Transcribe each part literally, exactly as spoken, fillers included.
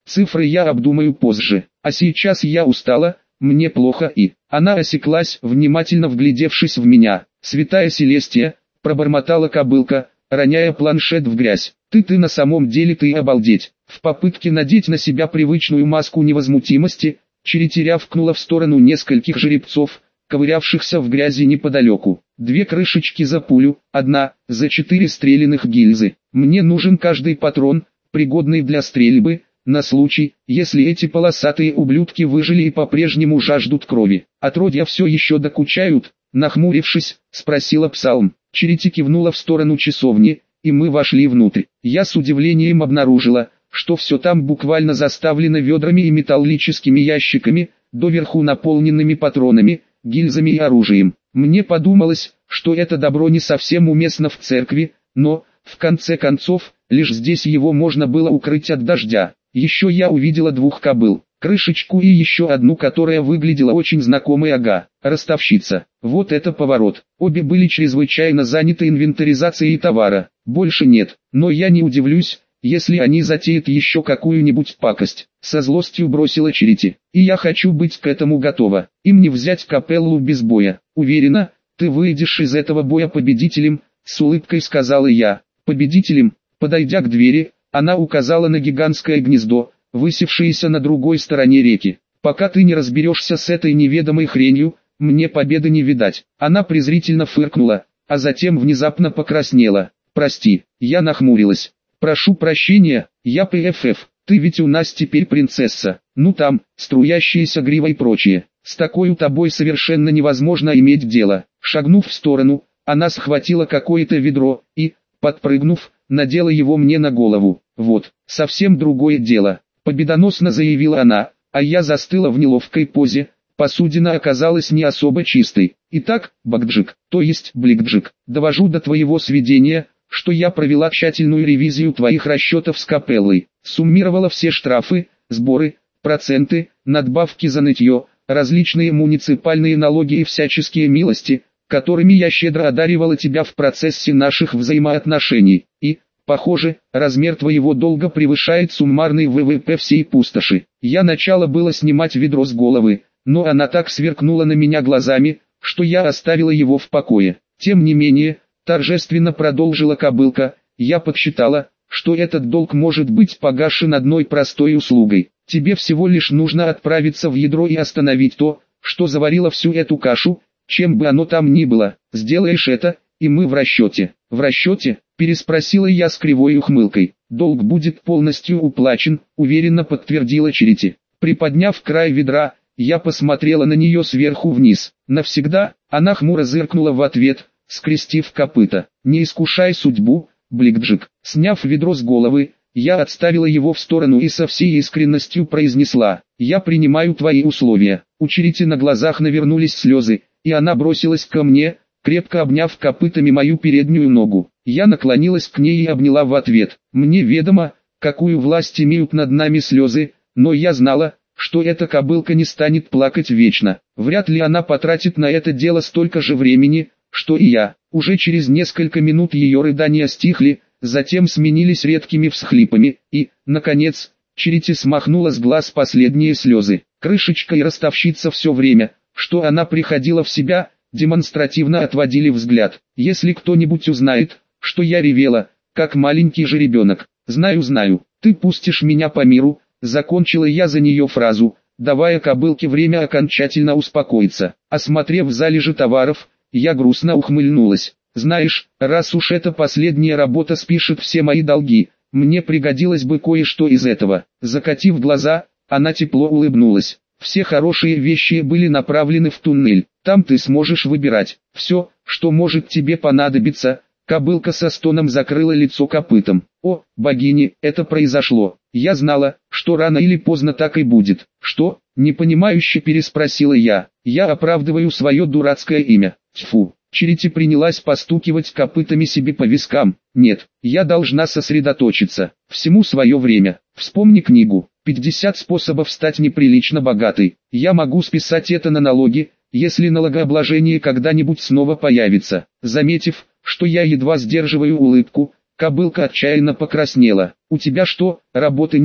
Цифры я обдумаю позже, а сейчас я устала, мне плохо и... Она осеклась, внимательно вглядевшись в меня. «Святая Селестия», — пробормотала кобылка, роняя планшет в грязь. «Ты-ты на самом деле ты обалдеть». В попытке надеть на себя привычную маску невозмутимости, Черити рявкнула в сторону нескольких жеребцов, ковырявшихся в грязи неподалеку. «Две крышечки за пулю, одна, за четыре стрелянных гильзы. Мне нужен каждый патрон, пригодный для стрельбы, на случай, если эти полосатые ублюдки выжили и по-прежнему жаждут крови. Отродья все еще докучают?» Нахмурившись, спросила Псалм. Черити кивнула в сторону часовни, и мы вошли внутрь. Я с удивлением обнаружила, что все там буквально заставлено ведрами и металлическими ящиками, доверху наполненными патронами, гильзами и оружием. Мне подумалось, что это добро не совсем уместно в церкви, но, в конце концов, лишь здесь его можно было укрыть от дождя. Еще я увидела двух кобыл, крышечку и еще одну, которая выглядела очень знакомой. Ага, ростовщица. Вот это поворот. Обе были чрезвычайно заняты инвентаризацией товара. Больше нет, но я не удивлюсь, если они затеют еще какую-нибудь пакость. Со злостью бросила Черити. И я хочу быть к этому готова. Им не взять капеллу без боя. Уверена, ты выйдешь из этого боя победителем, с улыбкой сказала я. Победителем? Подойдя к двери, она указала на гигантское гнездо, высевшееся на другой стороне реки. Пока ты не разберешься с этой неведомой хренью, мне победы не видать. Она презрительно фыркнула, а затем внезапно покраснела. Прости, я нахмурилась. Прошу прощения, я ПФФ, ты ведь у нас теперь принцесса. Ну там, струящиеся грива и прочее. С такой у тобой совершенно невозможно иметь дело. Шагнув в сторону, она схватила какое-то ведро и, подпрыгнув, надела его мне на голову. Вот, совсем другое дело, победоносно заявила она, а я застыла в неловкой позе. Посудина оказалась не особо чистой. Итак, Бакджик, то есть Бликджик, довожу до твоего сведения, что я провела тщательную ревизию твоих расчетов с капеллой, суммировала все штрафы, сборы, проценты, надбавки за нытье, различные муниципальные налоги и всяческие милости, которыми я щедро одаривала тебя в процессе наших взаимоотношений, и, похоже, размер твоего долга превышает суммарный ВВП всей пустоши. Я начала было снимать ведро с головы, но она так сверкнула на меня глазами, что я оставила его в покое. Тем не менее, торжественно продолжила кобылка, я подсчитала, что этот долг может быть погашен одной простой услугой. Тебе всего лишь нужно отправиться в ядро и остановить то, что заварило всю эту кашу, чем бы оно там ни было. Сделаешь это, и мы в расчете. В расчете? Переспросила я с кривой ухмылкой. Долг будет полностью уплачен, уверенно подтвердила Черити. Приподняв край ведра, я посмотрела на нее сверху вниз. Навсегда? Она хмуро зыркнула в ответ, скрестив копыта. Не искушай судьбу, Бликджик. Сняв ведро с головы, я отставила его в сторону и со всей искренностью произнесла: я принимаю твои условия. У Черити на глазах навернулись слезы, и она бросилась ко мне, крепко обняв копытами мою переднюю ногу. Я наклонилась к ней и обняла в ответ. Мне ведомо, какую власть имеют над нами слезы, но я знала, что эта кобылка не станет плакать вечно. Вряд ли она потратит на это дело столько же времени, что и я. Уже через несколько минут ее рыдания стихли, затем сменились редкими всхлипами, и, наконец, Черити смахнула с глаз последние слезы. Крышечка и ростовщица все время, что она приходила в себя, демонстративно отводили взгляд. Если кто-нибудь узнает, что я ревела, как маленький жеребенок, знаю, знаю, ты пустишь меня по миру, закончила я за нее фразу, давая кобылке время окончательно успокоиться. Осмотрев залежи товаров, я грустно ухмыльнулась. Знаешь, раз уж эта последняя работа спишет все мои долги, мне пригодилось бы кое-что из этого. Закатив глаза, она тепло улыбнулась. Все хорошие вещи были направлены в туннель. Там ты сможешь выбирать все, что может тебе понадобиться. Кобылка со стоном закрыла лицо копытом. О, богини, это произошло. Я знала, что рано или поздно так и будет. Что? Непонимающе переспросила я. Я оправдываю свое дурацкое имя. Тьфу. Черити принялась постукивать копытами себе по вискам. Нет, я должна сосредоточиться. Всему свое время. Вспомни книгу «пятьдесят способов стать неприлично богатой». Я могу списать это на налоги, если налогообложение когда-нибудь снова появится. Заметив, что я едва сдерживаю улыбку, кобылка отчаянно покраснела. «У тебя что, работы нет?»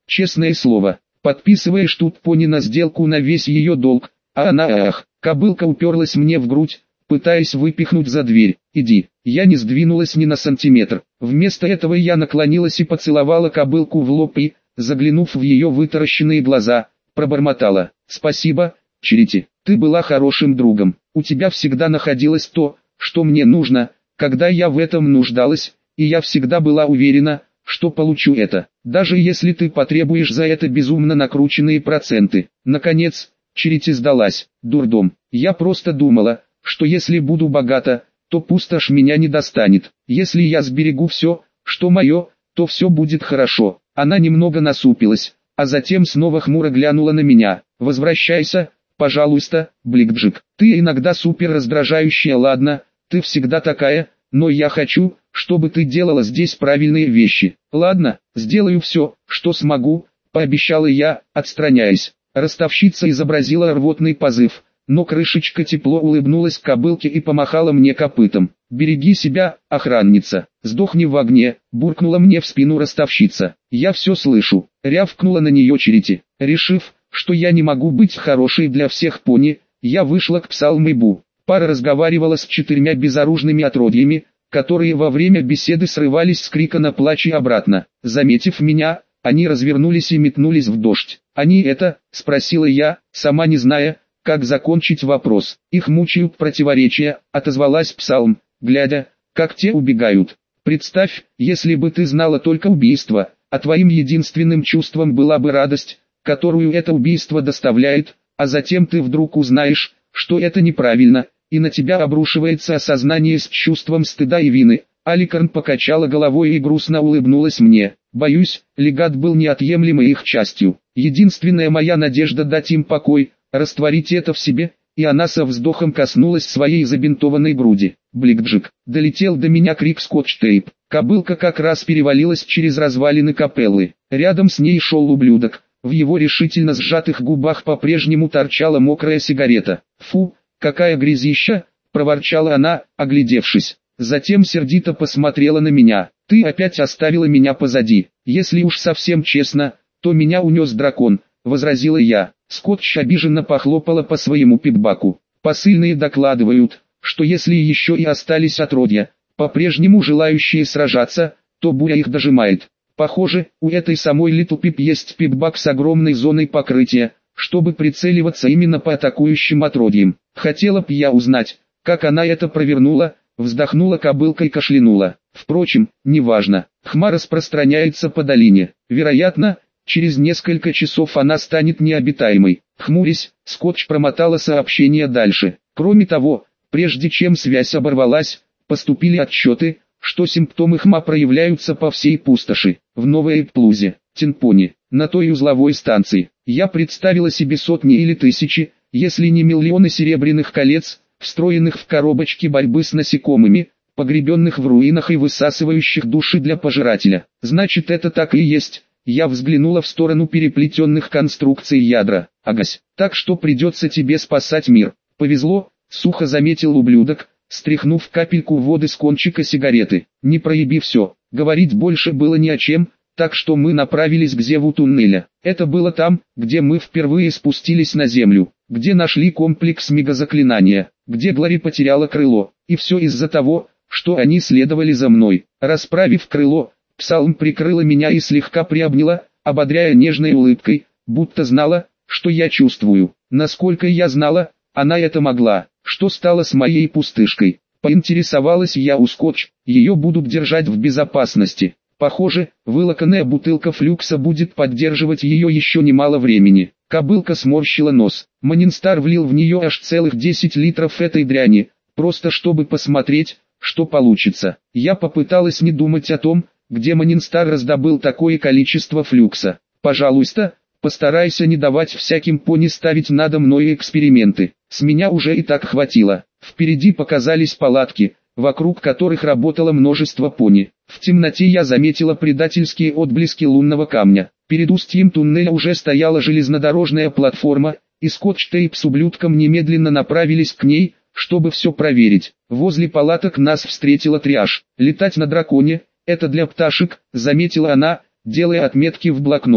честное слово. Подписываешь тут пони на сделку на весь ее долг, а она ах. Кобылка уперлась мне в грудь, пытаясь выпихнуть за дверь. Иди. Я не сдвинулась ни на сантиметр. Вместо этого я наклонилась и поцеловала кобылку в лоб и, заглянув в ее вытаращенные глаза, пробормотала: «Спасибо, Черити, ты была хорошим другом. У тебя всегда находилось то, что мне нужно, когда я в этом нуждалась, и я всегда была уверена, что получу это, даже если ты потребуешь за это безумно накрученные проценты». Наконец, Черити сдалась. Дурдом. Я просто думала, что если буду богата, то пустошь меня не достанет. Если я сберегу все, что мое, то все будет хорошо. Она немного насупилась, а затем снова хмуро глянула на меня. «Возвращайся, пожалуйста, Бликджик. Ты иногда супер раздражающая, ладно, ты всегда такая, но я хочу, чтобы ты делала здесь правильные вещи». «Ладно, сделаю все, что смогу», — пообещала я, отстраняясь. Ростовщица изобразила рвотный позыв, но крышечка тепло улыбнулась кобылке и помахала мне копытом. «Береги себя, охранница, сдохни в огне», — буркнула мне в спину ростовщица. «Я все слышу», — рявкнула на нее Черити. Решив, что я не могу быть хорошей для всех пони, я вышла к Псалмейбу. Пара разговаривала с четырьмя безоружными отродьями, которые во время беседы срывались с крика на плач и обратно. Заметив меня, они развернулись и метнулись в дождь. «Они это?» — спросила я, сама не зная, как закончить вопрос. «Их мучают противоречия», — отозвалась Псалм, глядя, как те убегают. «Представь, если бы ты знала только убийство, а твоим единственным чувством была бы радость, которую это убийство доставляет, а затем ты вдруг узнаешь, что это неправильно, и на тебя обрушивается осознание с чувством стыда и вины». Аликарн покачала головой и грустно улыбнулась мне. «Боюсь, легат был неотъемлемой их частью. Единственная моя надежда дать им покой, растворить это в себе», и она со вздохом коснулась своей забинтованной груди. «Бликджик!» Долетел до меня крик Скотч-Тейп. Кобылка как раз перевалилась через развалины капеллы. Рядом с ней шел ублюдок. В его решительно сжатых губах по-прежнему торчала мокрая сигарета. «Фу, какая грязища!» — проворчала она, оглядевшись. Затем сердито посмотрела на меня. «Ты опять оставила меня позади. Если уж совсем честно, то меня унес дракон», — возразила я. Скотч обиженно похлопала по своему пикбаку. «Посыльные докладывают, что если еще и остались отродья, по-прежнему желающие сражаться, то буря их дожимает. Похоже, у этой самой Литл Пип есть пикбак с огромной зоной покрытия, чтобы прицеливаться именно по атакующим отродьям. Хотела б я узнать, как она это провернула». Вздохнула кобылка и кашлянула. «Впрочем, неважно. Хма распространяется по долине. Вероятно, через несколько часов она станет необитаемой». Хмурясь, Скотч промотала сообщение дальше. Кроме того, прежде чем связь оборвалась, поступили отчеты, что симптомы хма проявляются по всей пустоши. В Новой Эпплузе, Тинпони, на той узловой станции. Я представила себе сотни или тысячи, если не миллионы серебряных колец, встроенных в коробочки борьбы с насекомыми, погребенных в руинах и высасывающих души для пожирателя. Значит, это так и есть. Я взглянула в сторону переплетенных конструкций ядра. Агась, так что придется тебе спасать мир. Повезло, сухо заметил ублюдок, стряхнув капельку воды с кончика сигареты. Не проеби все. Говорить больше было не о чем, так что мы направились к зеву туннеля. Это было там, где мы впервые спустились на землю, где нашли комплекс мегазаклинания, где Глори потеряла крыло, и все из-за того, что они следовали за мной. Расправив крыло, Псалм прикрыла меня и слегка приобняла, ободряя нежной улыбкой, будто знала, что я чувствую. Насколько я знала, она это могла. Что стало с моей пустышкой? Поинтересовалась я у Скотч, ее будут держать в безопасности. Похоже, вылоканная бутылка флюкса будет поддерживать ее еще немало времени. Кобылка сморщила нос. Манинстар влил в нее аж целых десять литров этой дряни, просто чтобы посмотреть, что получится. Я попыталась не думать о том, где Манинстар раздобыл такое количество флюкса. «Пожалуйста, постарайся не давать всяким пони ставить надо мной эксперименты. С меня уже и так хватило». Впереди показались палатки, вокруг которых работало множество пони. В темноте я заметила предательские отблески лунного камня. Перед устьем туннеля уже стояла железнодорожная платформа, и Скотч-Тейп с ублюдком немедленно направились к ней, чтобы все проверить. Возле палаток нас встретила Триаш. «Летать на драконе — это для пташек», — заметила она, делая отметки в блокноте.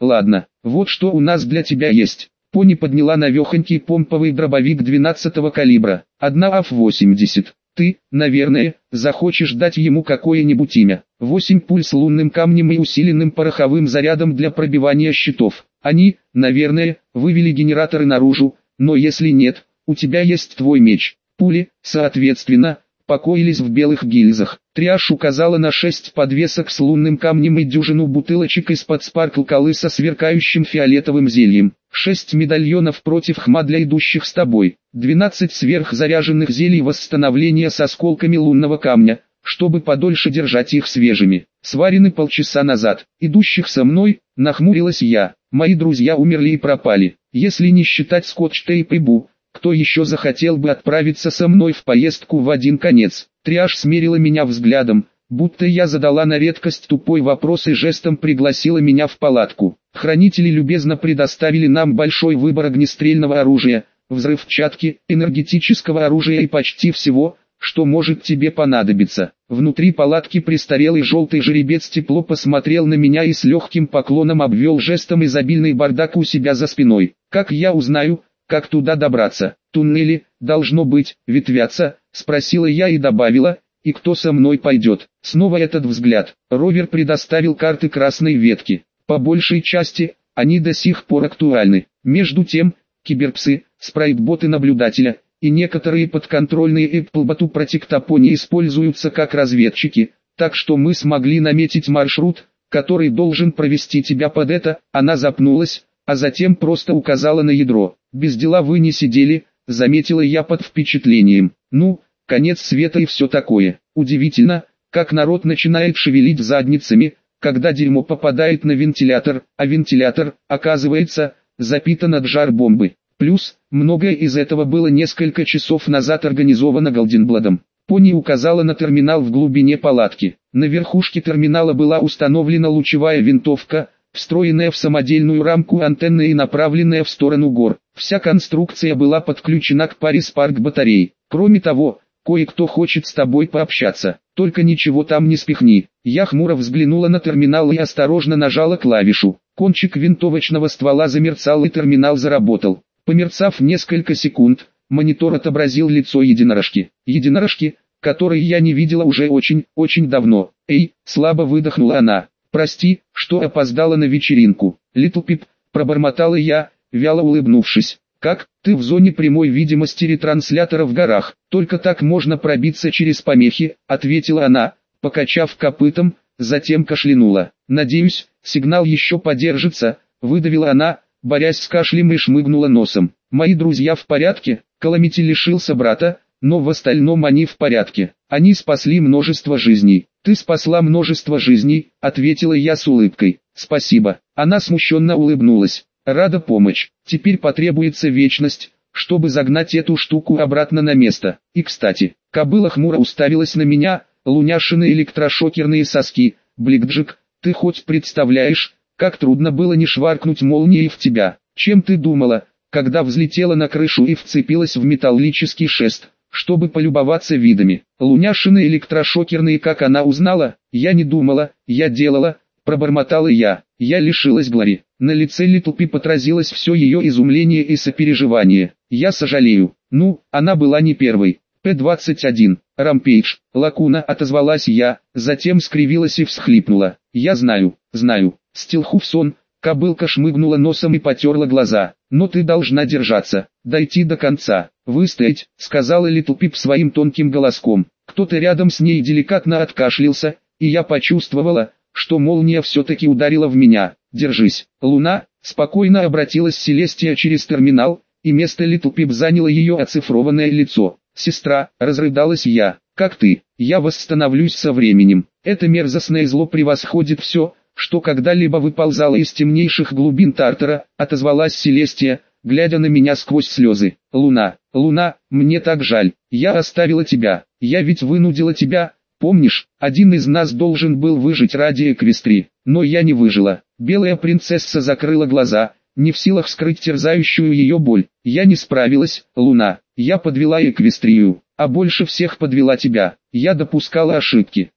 ладно, вот что у нас для тебя есть. Пони подняла навехонький помповый дробовик двенадцатого калибра, одна АФ восемьдесят. Ты, наверное, захочешь дать ему какое-нибудь имя. Восемь пуль с лунным камнем и усиленным пороховым зарядом для пробивания щитов. Они, наверное, вывели генераторы наружу, но если нет, у тебя есть твой меч. Пули, соответственно, покоились в белых гильзах. Триаш указала на шесть подвесок с лунным камнем и дюжину бутылочек из-под спаркл-колы со сверкающим фиолетовым зельем. Шесть медальонов против хма для идущих с тобой. Двенадцать сверхзаряженных зелий восстановления с осколками лунного камня, чтобы подольше держать их свежими. Сварены полчаса назад. Идущих со мной, нахмурилась я. Мои друзья умерли и пропали. Если не считать скотч-тейп и бу, кто еще захотел бы отправиться со мной в поездку в один конец? Триаш смерила меня взглядом, будто я задала на редкость тупой вопрос и жестом пригласила меня в палатку. Хранители любезно предоставили нам большой выбор огнестрельного оружия, взрывчатки, энергетического оружия и почти всего, что может тебе понадобиться. Внутри палатки престарелый желтый жеребец тепло посмотрел на меня и с легким поклоном обвел жестом изобильный бардак у себя за спиной. Как я узнаю, как туда добраться? Туннели, должно быть, ветвятся, спросила я и добавила, и кто со мной пойдет? Снова этот взгляд. Ровер предоставил карты красной ветки. По большей части, они до сих пор актуальны. Между тем, киберпсы, спрайтботы наблюдателя и некоторые подконтрольные Эпплботу протектопони используются как разведчики, так что мы смогли наметить маршрут, который должен провести тебя под это. Она запнулась, а затем просто указала на ядро. Без дела вы не сидели, заметила я под впечатлением. Ну, конец света и все такое. Удивительно, как народ начинает шевелить задницами, когда дерьмо попадает на вентилятор, а вентилятор, оказывается, запитан от жар-бомбы. Плюс, многое из этого было несколько часов назад организовано Голденбладом. Пони указала на терминал в глубине палатки. На верхушке терминала была установлена лучевая винтовка, встроенная в самодельную рамку антенны и направленная в сторону гор. Вся конструкция была подключена к паре спарк-батарей. Кроме того, кое-кто хочет с тобой пообщаться, только ничего там не спихни. Я хмуро взглянула на терминал и осторожно нажала клавишу. Кончик винтовочного ствола замерцал и терминал заработал. Померцав несколько секунд, монитор отобразил лицо единорожки. Единорожки, которой я не видела уже очень, очень давно. Эй, слабо выдохнула она. Прости, что опоздала на вечеринку. Литл Пип, пробормотала я, вяло улыбнувшись. Как, ты в зоне прямой видимости ретранслятора в горах, только так можно пробиться через помехи, ответила она, покачав копытом, затем кашлянула. Надеюсь, сигнал еще подержится, выдавила она, борясь с кашлем и шмыгнула носом. Мои друзья в порядке, Каламити лишился брата, но в остальном они в порядке. Они спасли множество жизней. Ты спасла множество жизней, ответила я с улыбкой. Спасибо. Она смущенно улыбнулась. Рада помочь. Теперь потребуется вечность, чтобы загнать эту штуку обратно на место. И кстати, кобыла хмуро уставилась на меня, луняшины электрошокерные соски. Бликджик, ты хоть представляешь, как трудно было не шваркнуть молнией в тебя? Чем ты думала, когда взлетела на крышу и вцепилась в металлический шест, чтобы полюбоваться видами? Луняшины электрошокерные, как она узнала? Я не думала, я делала, пробормотала я. Я лишилась Глори. На лице Литл Пип отразилось все ее изумление и сопереживание. Я сожалею. Ну, она была не первой. П двадцать один, Рампейдж, Лакуна, отозвалась я, затем скривилась и всхлипнула. Я знаю, знаю. Стилхуфсон, кобылка шмыгнула носом и потерла глаза. Но ты должна держаться, дойти до конца, выстоять, сказала Литл Пип своим тонким голоском. Кто-то рядом с ней деликатно откашлялся, и я почувствовала, что молния все-таки ударила в меня. Держись, Луна, спокойно обратилась Селестия через терминал, и место Литл Пип заняло ее оцифрованное лицо. Сестра, разрыдалась я, как ты, я восстановлюсь со временем. Это мерзостное зло превосходит все, что когда-либо выползало из темнейших глубин Тартара, отозвалась Селестия, глядя на меня сквозь слезы. Луна, Луна, мне так жаль, я оставила тебя, я ведь вынудила тебя, помнишь, один из нас должен был выжить ради Эквестрии, но я не выжила. Белая принцесса закрыла глаза, не в силах скрыть терзающую ее боль. Я не справилась, Луна, я подвела Эквестрию, а больше всех подвела тебя. Я допускала ошибки,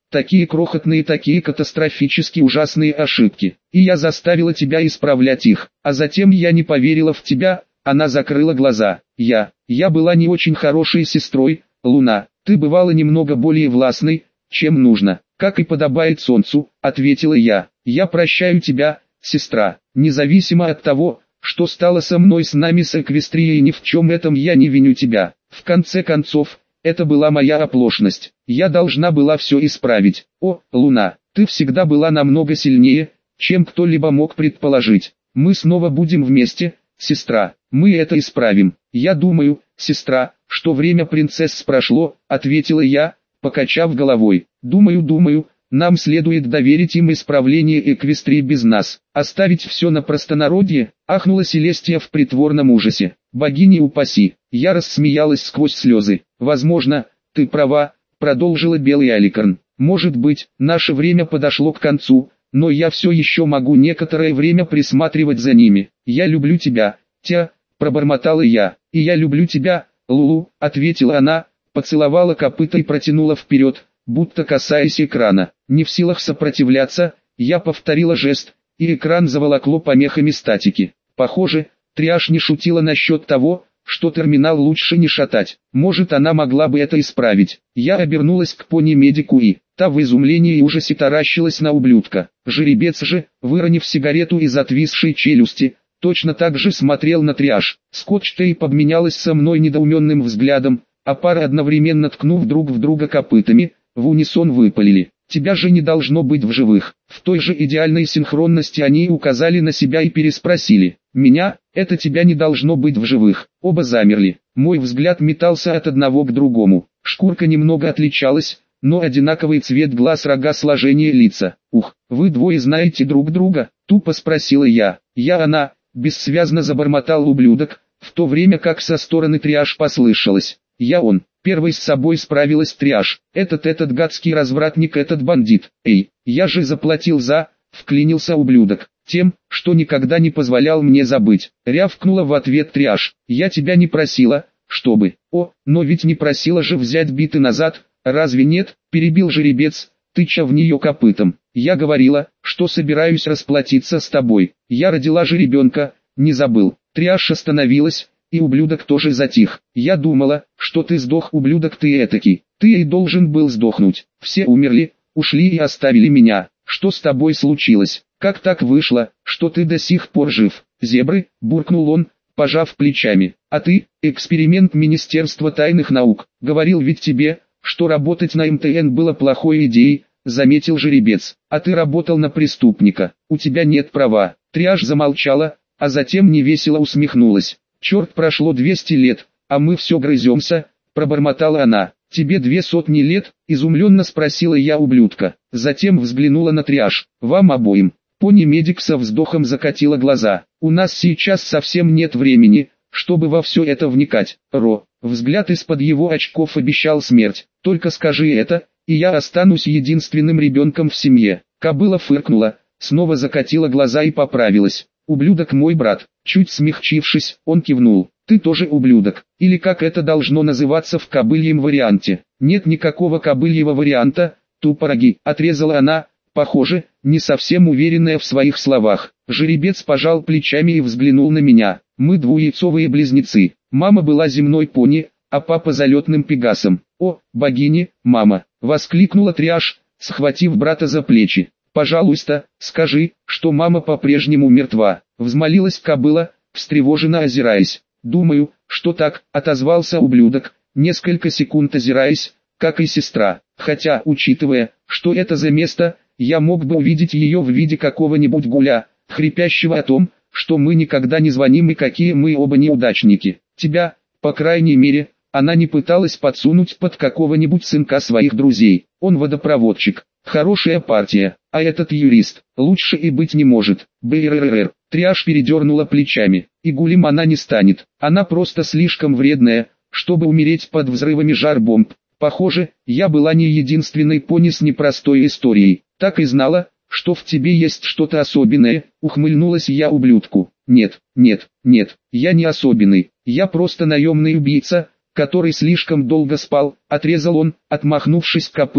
Такие крохотные, такие катастрофически ужасные ошибки. И я заставила тебя исправлять их. А затем я не поверила в тебя. Она закрыла глаза. Я, я была не очень хорошей сестрой, Луна. Ты бывала немного более властной, чем нужно. Как и подобает солнцу, ответила я. Я прощаю тебя, сестра. Независимо от того, что стало со мной, с нами, с Эквестрией, ни в чем этом я не виню тебя. В конце концов, это была моя оплошность. Я должна была все исправить. О, Луна, ты всегда была намного сильнее, чем кто-либо мог предположить. Мы снова будем вместе, сестра. Мы это исправим. Я думаю, сестра, что время принцесс прошло, ответила я, покачав головой. Думаю, думаю, нам следует доверить им исправление Эквестрии без нас. Оставить все на простонародье, ахнула Селестия в притворном ужасе. Богини упаси. Я рассмеялась сквозь слезы. Возможно, ты права, продолжила Белый Аликорн. Может быть, наше время подошло к концу, но я все еще могу некоторое время присматривать за ними. Я люблю тебя, Тя, пробормотала я. И я люблю тебя, Лулу, ответила она, поцеловала копыта и протянула вперед, будто касаясь экрана. Не в силах сопротивляться, я повторила жест, и экран заволокло помехами статики. Похоже, Триаш не шутила насчет того, что терминал лучше не шатать. Может, она могла бы это исправить. Я обернулась к пони-медику и, та в изумлении и ужасе таращилась на ублюдка. Жеребец же, выронив сигарету из отвисшей челюсти, точно так же смотрел на Триаш. Скотч-тейп обменялась со мной недоуменным взглядом, а пара, одновременно ткнув друг в друга копытами, в унисон выпалили. «Тебя же не должно быть в живых». В той же идеальной синхронности они указали на себя и переспросили. «Меня? Это тебя не должно быть в живых». Оба замерли. Мой взгляд метался от одного к другому. Шкурка немного отличалась, но одинаковый цвет глаз, рога, сложение лица. «Ух, вы двое знаете друг друга?» — тупо спросила я. «Я она», — бессвязно забормотал ублюдок, в то время как со стороны Триаш послышалось. «Я он». Первой с собой справилась Триаш. Этот, этот гадский развратник, этот бандит. Эй, я же заплатил за... Вклинился ублюдок. Тем, что никогда не позволял мне забыть. Рявкнула в ответ Триаш. Я тебя не просила, чтобы... О, но ведь не просила же взять биты назад, разве нет? Перебил жеребец, тыча в нее копытом. Я говорила, что собираюсь расплатиться с тобой. Я родила же ребенка, не забыл. Триаш остановилась. И ублюдок тоже затих. Я думала, что ты сдох, ублюдок, ты этакий. Ты и должен был сдохнуть. Все умерли, ушли и оставили меня. Что с тобой случилось? Как так вышло, что ты до сих пор жив? Зебры, буркнул он, пожав плечами. А ты, эксперимент Министерства тайных наук. Говорил ведь тебе, что работать на эм тэ эн было плохой идеей, заметил жеребец. А ты работал на преступника. У тебя нет права. Триаш замолчала, а затем невесело усмехнулась. «Черт, прошло двести лет, а мы все грыземся», — пробормотала она. «Тебе две сотни лет?» — изумленно спросила я ублюдка. Затем взглянула на Триаш. «Вам обоим». Пони-медик со вздохом закатила глаза. «У нас сейчас совсем нет времени, чтобы во все это вникать, Ро». Взгляд из-под его очков обещал смерть. «Только скажи это, и я останусь единственным ребенком в семье». Кобыла фыркнула, снова закатила глаза и поправилась. «Ублюдок мой брат». Чуть смягчившись, он кивнул. «Ты тоже ублюдок, или как это должно называться в кобыльем варианте». «Нет никакого кобыльего варианта, тупороги», — отрезала она, похоже, не совсем уверенная в своих словах. Жеребец пожал плечами и взглянул на меня. «Мы двуяйцовые близнецы. Мама была земной пони, а папа залетным пегасом». «О, богини, мама!» — воскликнула Триаш, схватив брата за плечи. «Пожалуйста, скажи, что мама по-прежнему мертва», — взмолилась кобыла, встревоженно озираясь. «Думаю, что так», — отозвался ублюдок, несколько секунд озираясь, как и сестра. «Хотя, учитывая, что это за место, я мог бы увидеть ее в виде какого-нибудь гуля, хрипящего о том, что мы никогда не звоним и какие мы оба неудачники. Тебя, по крайней мере, она не пыталась подсунуть под какого-нибудь сынка своих друзей. Он водопроводчик. Хорошая партия, а этот юрист, лучше и быть не может». Б-р-р-р. Триаш передернула плечами. И гулем она не станет. Она просто слишком вредная, чтобы умереть под взрывами жар-бомб. Похоже, я была не единственной пони с непростой историей. Так и знала, что в тебе есть что-то особенное, ухмыльнулась я ублюдку. Нет, нет, нет, я не особенный. Я просто наемный убийца, который слишком долго спал, отрезал он, отмахнувшись копытом,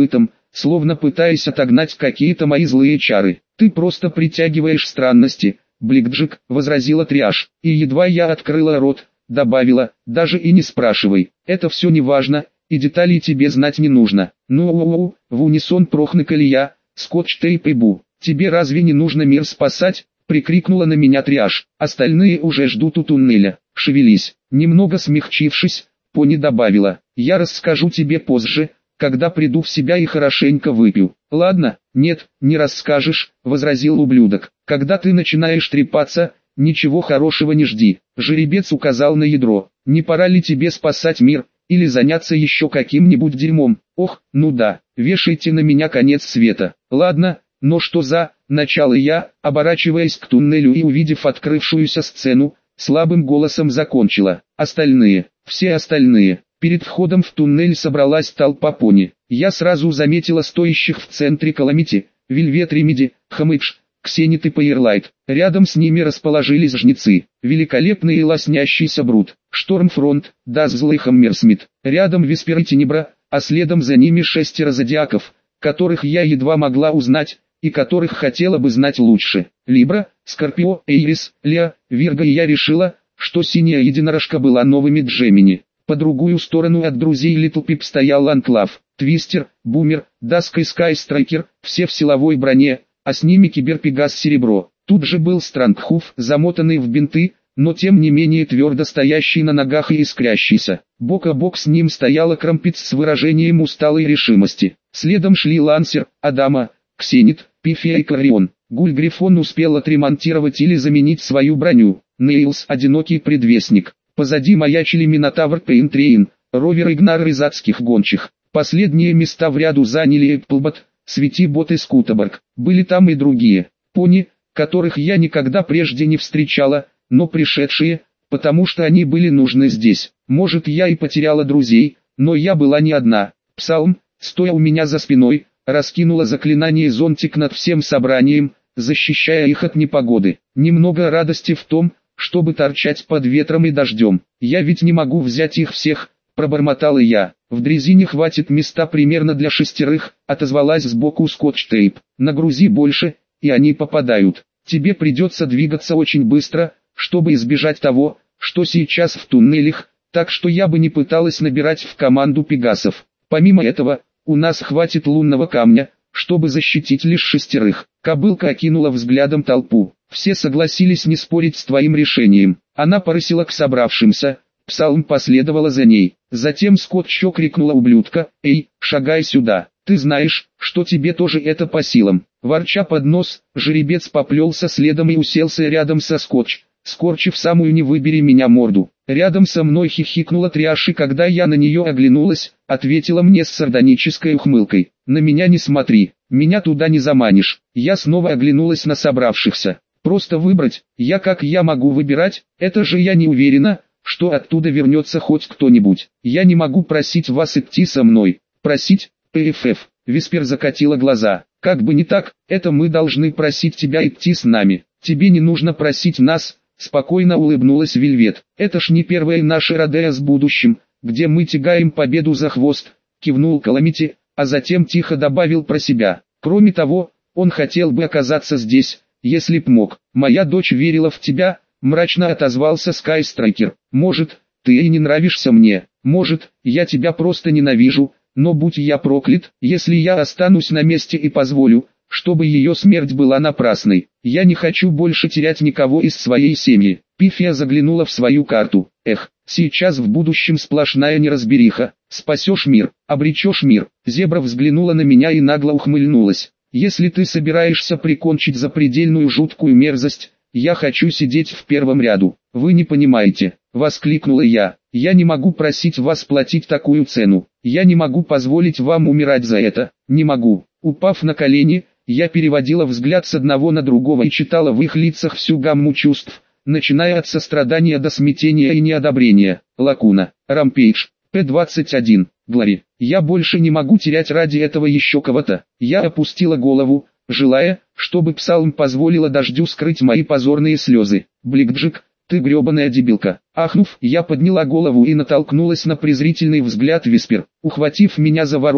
словно пытаясь отогнать какие-то мои злые чары. «Ты просто притягиваешь странности, Бликджик», — возразила Триаш, и едва я открыла рот, добавила: «даже и не спрашивай, это все не важно, и деталей тебе знать не нужно». «Ну-у-у», — в унисон прохныкали я, Скотч-Тейп и Бу. «Тебе разве не нужно мир спасать?» — прикрикнула на меня Триаш. «Остальные уже ждут у туннеля, шевелись». Немного смягчившись, Пони добавила: «Я расскажу тебе позже, когда приду в себя и хорошенько выпью». «Ладно, нет, не расскажешь», — возразил ублюдок. «Когда ты начинаешь трепаться, ничего хорошего не жди». Жеребец указал на ядро. «Не пора ли тебе спасать мир, или заняться еще каким-нибудь дерьмом?» «Ох, ну да, вешайте на меня конец света». «Ладно, но что за...» — начало я, оборачиваясь к туннелю и увидев открывшуюся сцену, слабым голосом закончила: «Остальные, все остальные». Перед входом в туннель собралась толпа пони. Я сразу заметила стоящих в центре Каламити, Вельвет Ремеди, Хамыдж, Ксенит и Пайерлайт. Рядом с ними расположились жнецы, великолепный и лоснящийся Брут, Штормфронт, Даззл и Хаммерсмит. Рядом Виспер и Тенебра, а следом за ними шестеро зодиаков, которых я едва могла узнать, и которых хотела бы знать лучше. Либра, Скорпио, Эйрис, Лео, Вирго, и я решила, что синяя единорожка была новыми Джемини. По другую сторону от друзей Литл Пип стоял Анклав, Твистер, Бумер, Даск и Скайстрайкер, все в силовой броне, а с ними Киберпегас Серебро. Тут же был Странгхуф, замотанный в бинты, но тем не менее твердо стоящий на ногах и искрящийся. Бок о бок с ним стояла Крампиц с выражением усталой решимости. Следом шли Лансер, Адама, Ксенит, Пифия и Корион. Гуль-Грифон успел отремонтировать или заменить свою броню. Нейлс, одинокий предвестник. Позади маячили Минотавр Пейнтрейн, Ровер и Гнар из адских гончих. Последние места в ряду заняли Эпплбот, Светибот и Скутаборг. Были там и другие пони, которых я никогда прежде не встречала, но пришедшие, потому что они были нужны здесь. Может, я и потеряла друзей, но я была не одна. Псалм, стоя у меня за спиной, раскинула заклинание зонтик над всем собранием, защищая их от непогоды. Немного радости в том, чтобы торчать под ветром и дождем. «Я ведь не могу взять их всех», — пробормотала я. «В дрезине хватит места примерно для шестерых», — отозвалась сбоку Скотч-Тейп. «Нагрузи больше, и они попадают. Тебе придется двигаться очень быстро, чтобы избежать того, что сейчас в туннелях, так что я бы не пыталась набирать в команду пегасов. Помимо этого, у нас хватит лунного камня, чтобы защитить лишь шестерых». Кобылка окинула взглядом толпу. Все согласились не спорить с твоим решением. Она порысила к собравшимся, Псалм последовала за ней. Затем Скотч крикнула ублюдка: «Эй, шагай сюда, ты знаешь, что тебе тоже это по силам». Ворча под нос, жеребец поплелся следом и уселся рядом со Скотч, скорчив самую «не выбери меня» морду. Рядом со мной хихикнула Триаш, и когда я на нее оглянулась, ответила мне с сардонической ухмылкой: «На меня не смотри, меня туда не заманишь». Я снова оглянулась на собравшихся. Просто выбрать, я как я могу выбирать, это же я не уверена, что оттуда вернется хоть кто-нибудь. Я не могу просить вас идти со мной. Просить? ПФФ. Виспер закатила глаза. Как бы не так, это мы должны просить тебя идти с нами. Тебе не нужно просить нас, спокойно улыбнулась Вельвет. Это ж не первое наше родео с будущим, где мы тягаем победу за хвост, кивнул Каламити, а затем тихо добавил про себя. Кроме того, он хотел бы оказаться здесь, если б мог. Моя дочь верила в тебя, мрачно отозвался Скайстрайкер. Может, ты и не нравишься мне, может, я тебя просто ненавижу, но будь я проклят, если я останусь на месте и позволю, чтобы ее смерть была напрасной. Я не хочу больше терять никого из своей семьи. Пифия заглянула в свою карту. Эх, сейчас в будущем сплошная неразбериха. Спасешь мир, обречешь мир. Зебра взглянула на меня и нагло ухмыльнулась. Если ты собираешься прикончить запредельную жуткую мерзость, я хочу сидеть в первом ряду. Вы не понимаете, воскликнула я. Я не могу просить вас платить такую цену. Я не могу позволить вам умирать за это. Не могу. Упав на колени, я переводила взгляд с одного на другого и читала в их лицах всю гамму чувств, начиная от сострадания до смятения и неодобрения. Лакуна, Рампейдж, П двадцать один, Глори. Я больше не могу терять ради этого еще кого-то. Я опустила голову, желая, чтобы Псалм позволила дождю скрыть мои позорные слезы. Бликджик, ты гребаная дебилка. Ахнув, я подняла голову и натолкнулась на презрительный взгляд Виспер. Ухватив меня за ворот,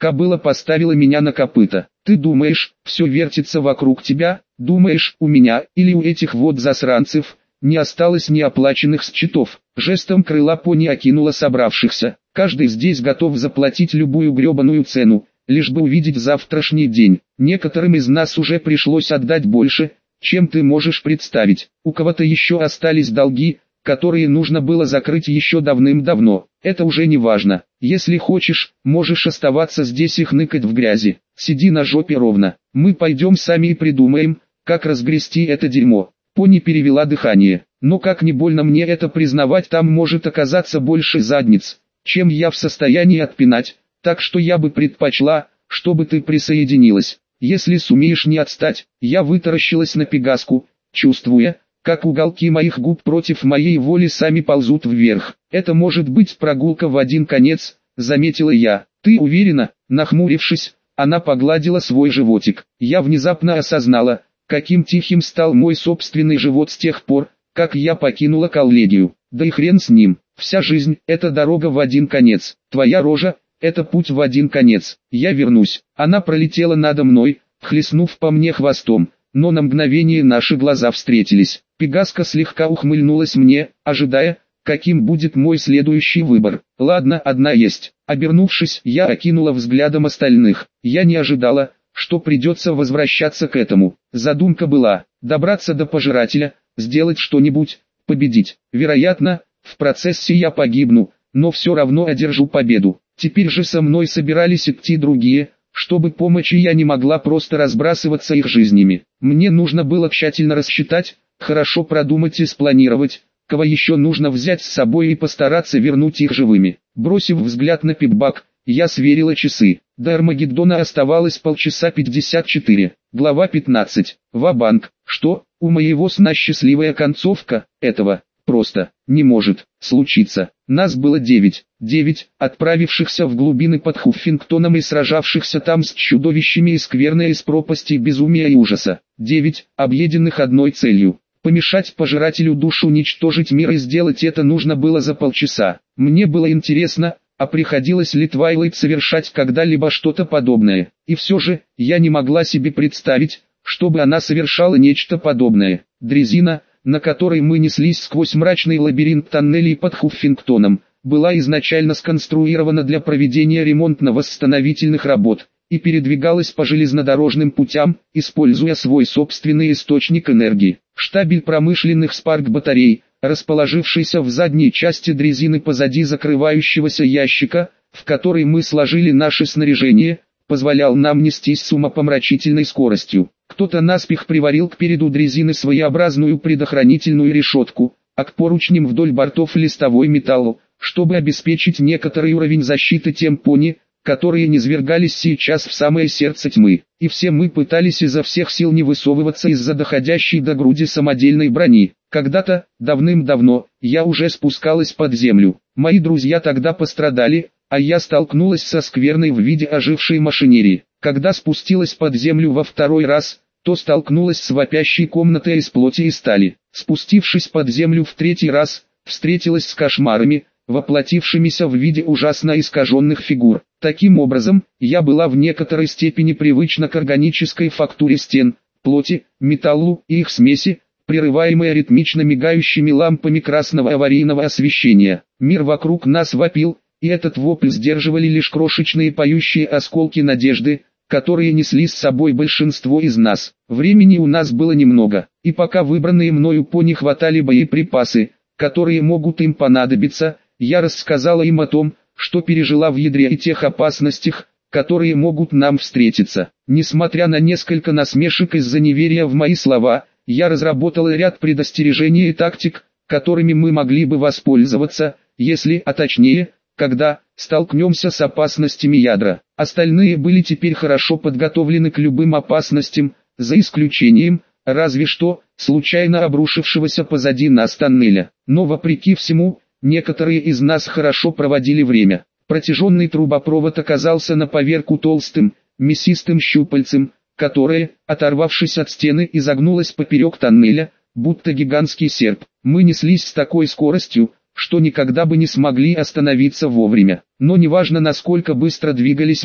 Кобыла поставила меня на копыта. Ты думаешь, все вертится вокруг тебя? Думаешь, у меня или у этих вот засранцев не осталось неоплаченных счетов? Жестом крыла пони окинула собравшихся. Каждый здесь готов заплатить любую гребаную цену, лишь бы увидеть завтрашний день. Некоторым из нас уже пришлось отдать больше, чем ты можешь представить. У кого-то еще остались долги, которые нужно было закрыть еще давным-давно. Это уже не важно. Если хочешь, можешь оставаться здесь и хныкать в грязи. Сиди на жопе ровно. Мы пойдем сами и придумаем, как разгрести это дерьмо. Пони перевела дыхание. Но как не больно мне это признавать, там может оказаться больше задниц, чем я в состоянии отпинать. Так что я бы предпочла, чтобы ты присоединилась. Если сумеешь не отстать. Я вытаращилась на Пегаску, чувствуя, как уголки моих губ против моей воли сами ползут вверх. Это может быть прогулка в один конец, заметила я. Ты уверена? Нахмурившись, она погладила свой животик. Я внезапно осознала, каким тихим стал мой собственный живот с тех пор, как я покинула коллегию. Да и хрен с ним. Вся жизнь – это дорога в один конец. Твоя рожа – это путь в один конец. Я вернусь. Она пролетела надо мной, хлестнув по мне хвостом. Но на мгновение наши глаза встретились. Пегаска слегка ухмыльнулась мне, ожидая, каким будет мой следующий выбор. Ладно, одна есть. Обернувшись, я окинула взглядом остальных. Я не ожидала, что придется возвращаться к этому. Задумка была добраться до пожирателя, сделать что-нибудь, победить. Вероятно, в процессе я погибну, но все равно одержу победу. Теперь же со мной собирались идти другие, чтобы помочь, и я не могла просто разбрасываться их жизнями. Мне нужно было тщательно рассчитать, хорошо продумать и спланировать, кого еще нужно взять с собой и постараться вернуть их живыми. Бросив взгляд на пипбак, я сверила часы. До Армагеддона оставалось полчаса пятьдесят четыре. Глава пятнадцать. Ва-банк. Что, у моего сна счастливая концовка? Этого просто не может случиться. Нас было девять. Девять, отправившихся в глубины под Хуффингтоном и сражавшихся там с чудовищами и скверной из пропасти безумия и ужаса. Девять, объеденных одной целью. Помешать пожирателю душ уничтожить мир, и сделать это нужно было за полчаса. Мне было интересно, а приходилось ли Твайлайт совершать когда-либо что-то подобное. И все же, я не могла себе представить, чтобы она совершала нечто подобное. Дрезина, на которой мы неслись сквозь мрачный лабиринт тоннелей под Хуффингтоном, была изначально сконструирована для проведения ремонтно-восстановительных работ и передвигалась по железнодорожным путям, используя свой собственный источник энергии. Штабель промышленных спарк-батарей, расположившийся в задней части дрезины позади закрывающегося ящика, в который мы сложили наше снаряжение, позволял нам нестись с умопомрачительной скоростью. Кто-то наспех приварил к переду дрезины своеобразную предохранительную решетку, а к поручням вдоль бортов листовой металл, чтобы обеспечить некоторый уровень защиты тем пони, которые низвергались сейчас в самое сердце тьмы. И все мы пытались изо всех сил не высовываться из-за доходящей до груди самодельной брони. Когда-то, давным-давно, я уже спускалась под землю. Мои друзья тогда пострадали, а я столкнулась со скверной в виде ожившей машинерии. Когда спустилась под землю во второй раз, то столкнулась с вопящей комнатой из плоти и стали. Спустившись под землю в третий раз, встретилась с кошмарами, воплотившимися в виде ужасно искаженных фигур. Таким образом, я была в некоторой степени привычна к органической фактуре стен, плоти, металлу и их смеси, прерываемой ритмично мигающими лампами красного аварийного освещения. Мир вокруг нас вопил, и этот вопль сдерживали лишь крошечные поющие осколки надежды, которые несли с собой большинство из нас. Времени у нас было немного, и пока выбранные мною пони хватали боеприпасы, которые могут им понадобиться, я рассказала им о том, что пережила в ядре, и тех опасностях, которые могут нам встретиться. Несмотря на несколько насмешек из-за неверия в мои слова, я разработала ряд предостережений и тактик, которыми мы могли бы воспользоваться, если, а точнее, когда столкнемся с опасностями ядра. Остальные были теперь хорошо подготовлены к любым опасностям, за исключением, разве что, случайно обрушившегося позади нас тоннеля. Но вопреки всему, некоторые из нас хорошо проводили время. Протяженный трубопровод оказался на поверку толстым, мясистым щупальцем, которое, оторвавшись от стены, изогнулось поперек тоннеля, будто гигантский серп. Мы неслись с такой скоростью, что никогда бы не смогли остановиться вовремя. Но неважно, насколько быстро двигались мы,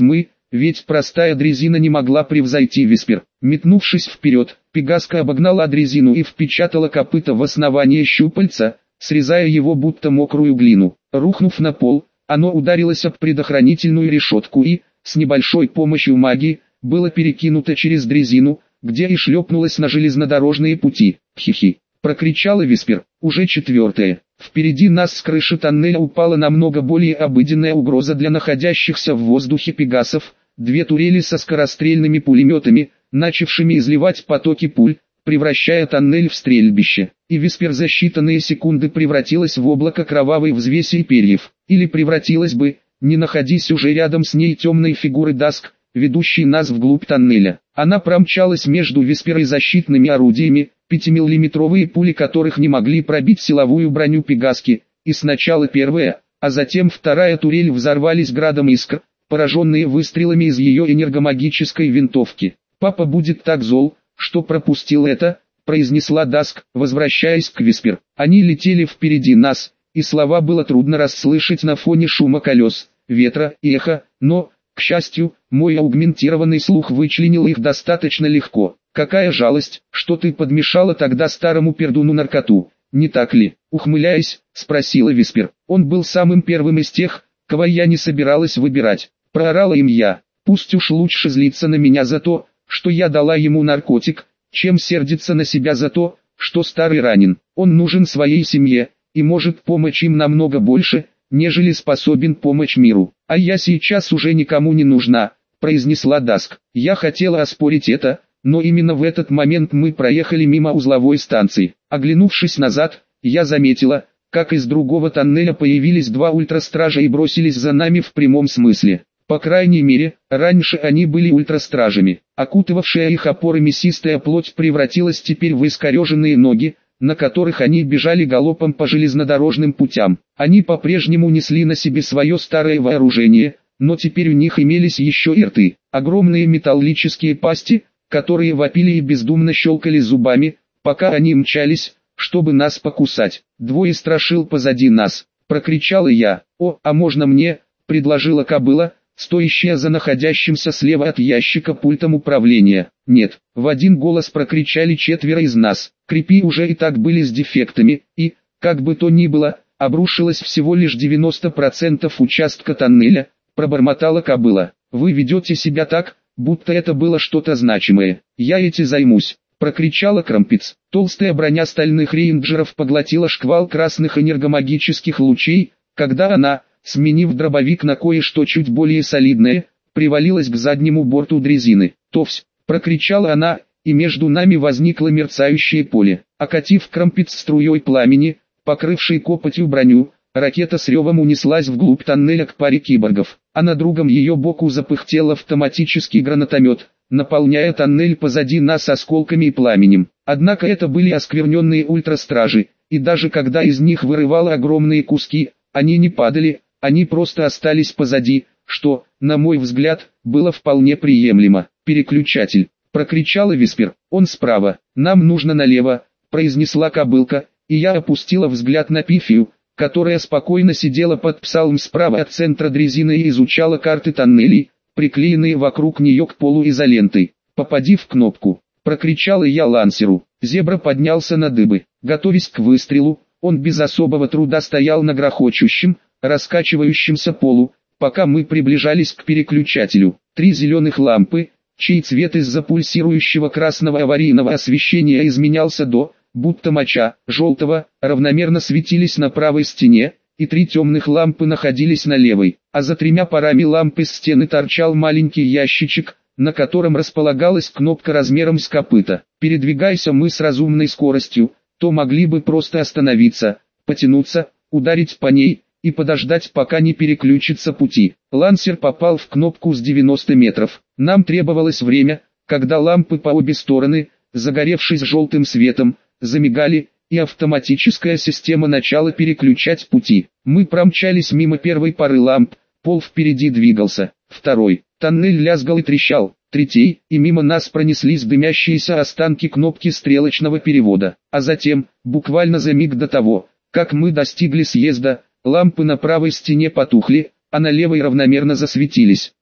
ведь простая дрезина не могла превзойти Виспер. Метнувшись вперед, Пегаска обогнала дрезину и впечатала копыта в основание щупальца, срезая его будто мокрую глину. Рухнув на пол, оно ударилось об предохранительную решетку и, с небольшой помощью магии, было перекинуто через дрезину, где и шлепнулось на железнодорожные пути. «Хи-хи!» — прокричала Виспер. «Уже четвертое. Впереди нас с крыши тоннеля упала намного более обыденная угроза для находящихся в воздухе пегасов, две турели со скорострельными пулеметами, начавшими изливать потоки пуль, превращая тоннель в стрельбище. И Виспер за считанные секунды превратилась в облако кровавой взвеси и перьев. Или превратилась бы, не находясь уже рядом с ней темной фигуры Даск, ведущей нас вглубь тоннеля. Она промчалась между Виспер и защитными орудиями, пятимиллиметровые пули которых не могли пробить силовую броню Пегаски, и сначала первая, а затем вторая турель взорвались градом искр, пораженные выстрелами из ее энергомагической винтовки. «Папа будет так зол, что пропустил это», — произнесла Даск, возвращаясь к Виспер. Они летели впереди нас, и слова было трудно расслышать на фоне шума колес, ветра и эха, но, к счастью, мой аугментированный слух вычленил их достаточно легко. «Какая жалость, что ты подмешала тогда старому пердуну наркоту, не так ли?» Ухмыляясь, спросила Виспер. «Он был самым первым из тех, кого я не собиралась выбирать», — проорала им я. «Пусть уж лучше злиться на меня за то, что я дала ему наркотик, чем сердиться на себя за то, что старый ранен. Он нужен своей семье, и может помочь им намного больше, нежели способен помочь миру. А я сейчас уже никому не нужна», — произнесла Даск. Я хотела оспорить это, но именно в этот момент мы проехали мимо узловой станции. Оглянувшись назад, я заметила, как из другого тоннеля появились два ультрастража и бросились за нами в прямом смысле. По крайней мере, раньше они были ультрастражами. Окутывавшая их опоры мясистая плоть превратилась теперь в искореженные ноги, на которых они бежали галопом по железнодорожным путям. Они по-прежнему несли на себе свое старое вооружение, но теперь у них имелись еще и рты, огромные металлические пасти, которые вопили и бездумно щелкали зубами, пока они мчались, чтобы нас покусать. «Двое страшил позади нас», — прокричала я. «О, а можно мне?» — предложила кобыла, стоящая за находящимся слева от ящика пультом управления. «Нет», — в один голос прокричали четверо из нас. Крепи уже и так были с дефектами, и, как бы то ни было, обрушилось всего лишь девяносто процентов участка тоннеля, пробормотала кобыла. «Вы ведете себя так, будто это было что-то значимое. Я этим займусь», — прокричала Крампиц. Толстая броня стальных рейнджеров поглотила шквал красных энергомагических лучей, когда она, сменив дробовик на кое-что чуть более солидное, привалилась к заднему борту дрезины. «Товсь!» — прокричала она, и между нами возникло мерцающее поле. Окатив Крампиц струей пламени, покрывшей копотью броню, ракета с ревом унеслась вглубь тоннеля к паре киборгов, а на другом ее боку запыхтел автоматический гранатомет, наполняя тоннель позади нас осколками и пламенем. Однако это были оскверненные ультрастражи, и даже когда из них вырывало огромные куски, они не падали, они просто остались позади, что, на мой взгляд, было вполне приемлемо. «Переключатель!» — прокричала Виспер. «Он справа, нам нужно налево», — произнесла кобылка, и я опустила взгляд на Пифию, которая спокойно сидела под псалм справа от центра дрезины и изучала карты тоннелей, приклеенные вокруг нее к полу изолентой. «Попади в кнопку!» — прокричала я Лансеру. Зебра поднялся на дыбы, готовясь к выстрелу. Он без особого труда стоял на грохочущем, раскачивающемся полу, пока мы приближались к переключателю. Три зеленых лампы, чей цвет из-за пульсирующего красного аварийного освещения изменялся до, будто моча, желтого, равномерно светились на правой стене, и три темных лампы находились на левой, а за тремя парами ламп из стены торчал маленький ящичек, на котором располагалась кнопка размером с копыта. Передвигайся мы с разумной скоростью, то могли бы просто остановиться, потянуться, ударить по ней, и подождать пока не переключится пути. Лансер попал в кнопку с девяноста метров. Нам требовалось время, когда лампы по обе стороны, загоревшись желтым светом, замигали, и автоматическая система начала переключать пути. Мы промчались мимо первой пары ламп, пол впереди двигался, второй, тоннель лязгал и трещал, третий, и мимо нас пронеслись дымящиеся останки кнопки стрелочного перевода. А затем, буквально за миг до того, как мы достигли съезда, лампы на правой стене потухли, а на левой равномерно засветились.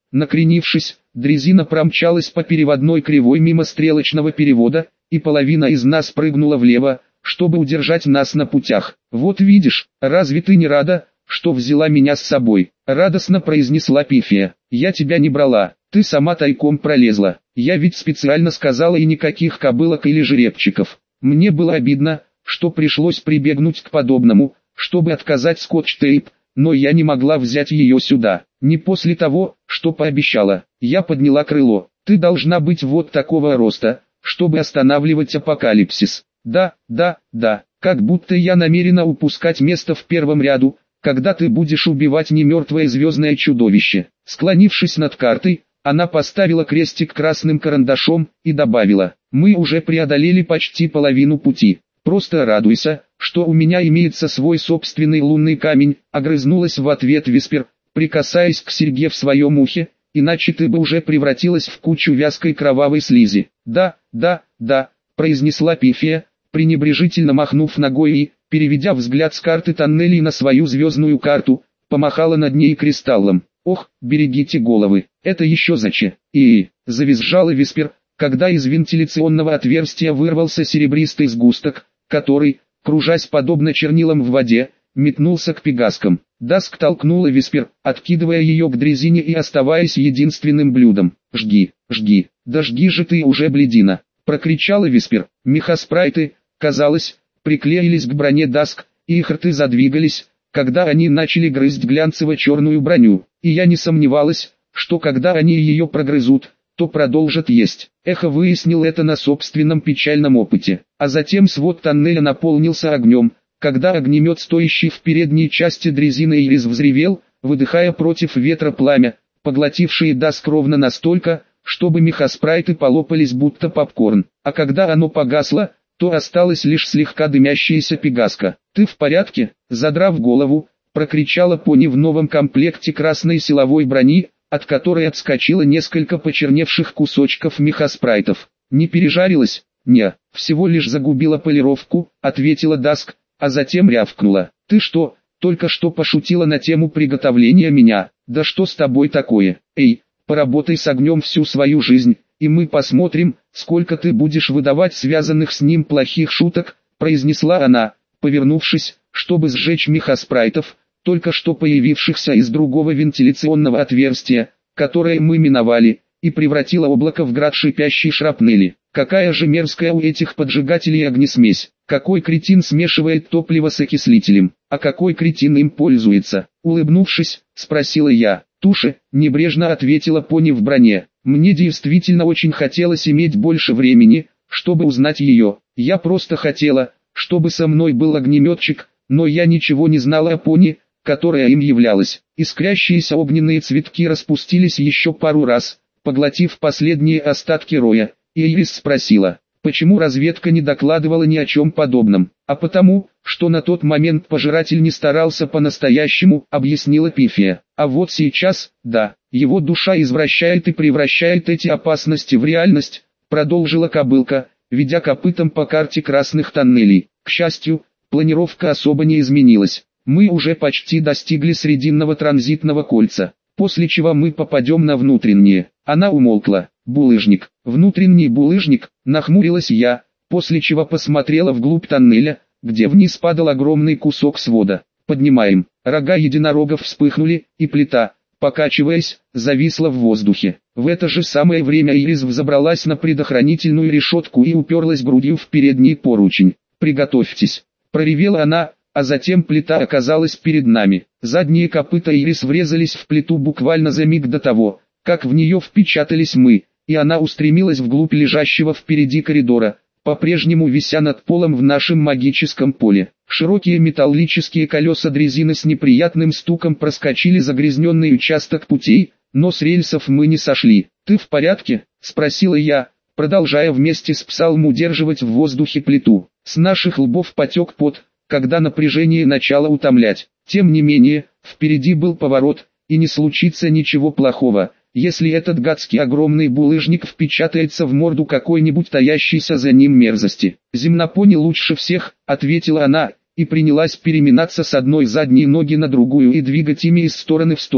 Накренившись, дрезина промчалась по переводной кривой мимо стрелочного перевода, и половина из нас прыгнула влево, чтобы удержать нас на путях. «Вот видишь, разве ты не рада, что взяла меня с собой?» — радостно произнесла Пифия. «Я тебя не брала, ты сама тайком пролезла. Я ведь специально сказала, и никаких кобылок или жеребчиков. Мне было обидно, что пришлось прибегнуть к подобному, чтобы отказать скотч-тейп, но я не могла взять ее сюда. Не после того, что пообещала». Я подняла крыло. «Ты должна быть вот такого роста, чтобы останавливать апокалипсис». «Да, да, да, как будто я намерена упускать место в первом ряду, когда ты будешь убивать немертвое звездное чудовище». Склонившись над картой, она поставила крестик красным карандашом и добавила: «Мы уже преодолели почти половину пути. Просто радуйся, что у меня имеется свой собственный лунный камень», — огрызнулась в ответ Виспер, прикасаясь к серьге в своем ухе, «иначе ты бы уже превратилась в кучу вязкой кровавой слизи». «Да, да, да», — произнесла Пифия, пренебрежительно махнув ногой и, переведя взгляд с карты тоннелей на свою звездную карту, помахала над ней кристаллом. «Ох, берегите головы, это еще зачем?» «И-и-и», завизжала Виспер, когда из вентиляционного отверстия вырвался серебристый сгусток, который, кружась подобно чернилам в воде, метнулся к пегаскам. Даск толкнула Виспер, откидывая ее к дрезине и оставаясь единственным блюдом. «Жги, жги, да жги же ты уже, блядина!» — прокричала Виспер. Мехаспрайты, казалось, приклеились к броне Даск, и их рты задвигались, когда они начали грызть глянцево-черную броню, и я не сомневалась, что когда они ее прогрызут, то продолжат есть. Эхо выяснил это на собственном печальном опыте. А затем свод тоннеля наполнился огнем, когда огнемет, стоящий в передней части дрезины Ирис, взревел, выдыхая против ветра пламя, поглотившее Даск ровно настолько, чтобы мехаспрайты полопались будто попкорн. А когда оно погасло, то осталась лишь слегка дымящаяся пегаска. «Ты в порядке?» — задрав голову, прокричала пони в новом комплекте красной силовой брони, от которой отскочило несколько почерневших кусочков мехаспрайтов. «Не пережарилась?» «Не, всего лишь загубила полировку», — ответила Даск, а затем рявкнула. «Ты что, только что пошутила на тему приготовления меня? Да что с тобой такое? Эй, поработай с огнем всю свою жизнь, и мы посмотрим, сколько ты будешь выдавать связанных с ним плохих шуток», — произнесла она, повернувшись, чтобы сжечь мехаспрайтов, только что появившихся из другого вентиляционного отверстия, которое мы миновали, и превратила облако в град шипящей шрапнели. «Какая же мерзкая у этих поджигателей огнесмесь! Какой кретин смешивает топливо с окислителем, а какой кретин им пользуется?» Улыбнувшись, спросила я. «Туши», — небрежно ответила пони в броне. «Мне действительно очень хотелось иметь больше времени, чтобы узнать ее. Я просто хотела, чтобы со мной был огнеметчик, но я ничего не знала о пони, которая им являлась». Искрящиеся огненные цветки распустились еще пару раз, поглотив последние остатки роя, и Ирис спросила, почему разведка не докладывала ни о чем подобном. «А потому, что на тот момент пожиратель не старался по-настоящему», — объяснила Пифия. «А вот сейчас, да, его душа извращает и превращает эти опасности в реальность», — продолжила кобылка, ведя копытом по карте красных тоннелей. «К счастью, планировка особо не изменилась. Мы уже почти достигли срединного транзитного кольца, после чего мы попадем на внутреннее». Она умолкла. «Булыжник, внутренний булыжник», — нахмурилась я, после чего посмотрела вглубь тоннеля, где вниз падал огромный кусок свода. «Поднимаем». Рога единорогов вспыхнули, и плита, покачиваясь, зависла в воздухе. В это же самое время Ирис взобралась на предохранительную решетку и уперлась грудью в передний поручень. «Приготовьтесь», — проревела она, а затем плита оказалась перед нами. Задние копыта Ирис врезались в плиту буквально за миг до того, как в нее впечатались мы, и она устремилась вглубь лежащего впереди коридора, по-прежнему вися над полом в нашем магическом поле. Широкие металлические колеса дрезины с неприятным стуком проскочили загрязненный участок путей, но с рельсов мы не сошли. «Ты в порядке?» — спросила я, продолжая вместе с Псалм удерживать в воздухе плиту. С наших лбов потек пот, когда напряжение начало утомлять. Тем не менее, впереди был поворот, и не случится ничего плохого, если этот гадский огромный булыжник впечатается в морду какой-нибудь таящейся за ним мерзости. «Земнопони лучше всех», — ответила она, и принялась переминаться с одной задней ноги на другую и двигать ими из стороны в сторону.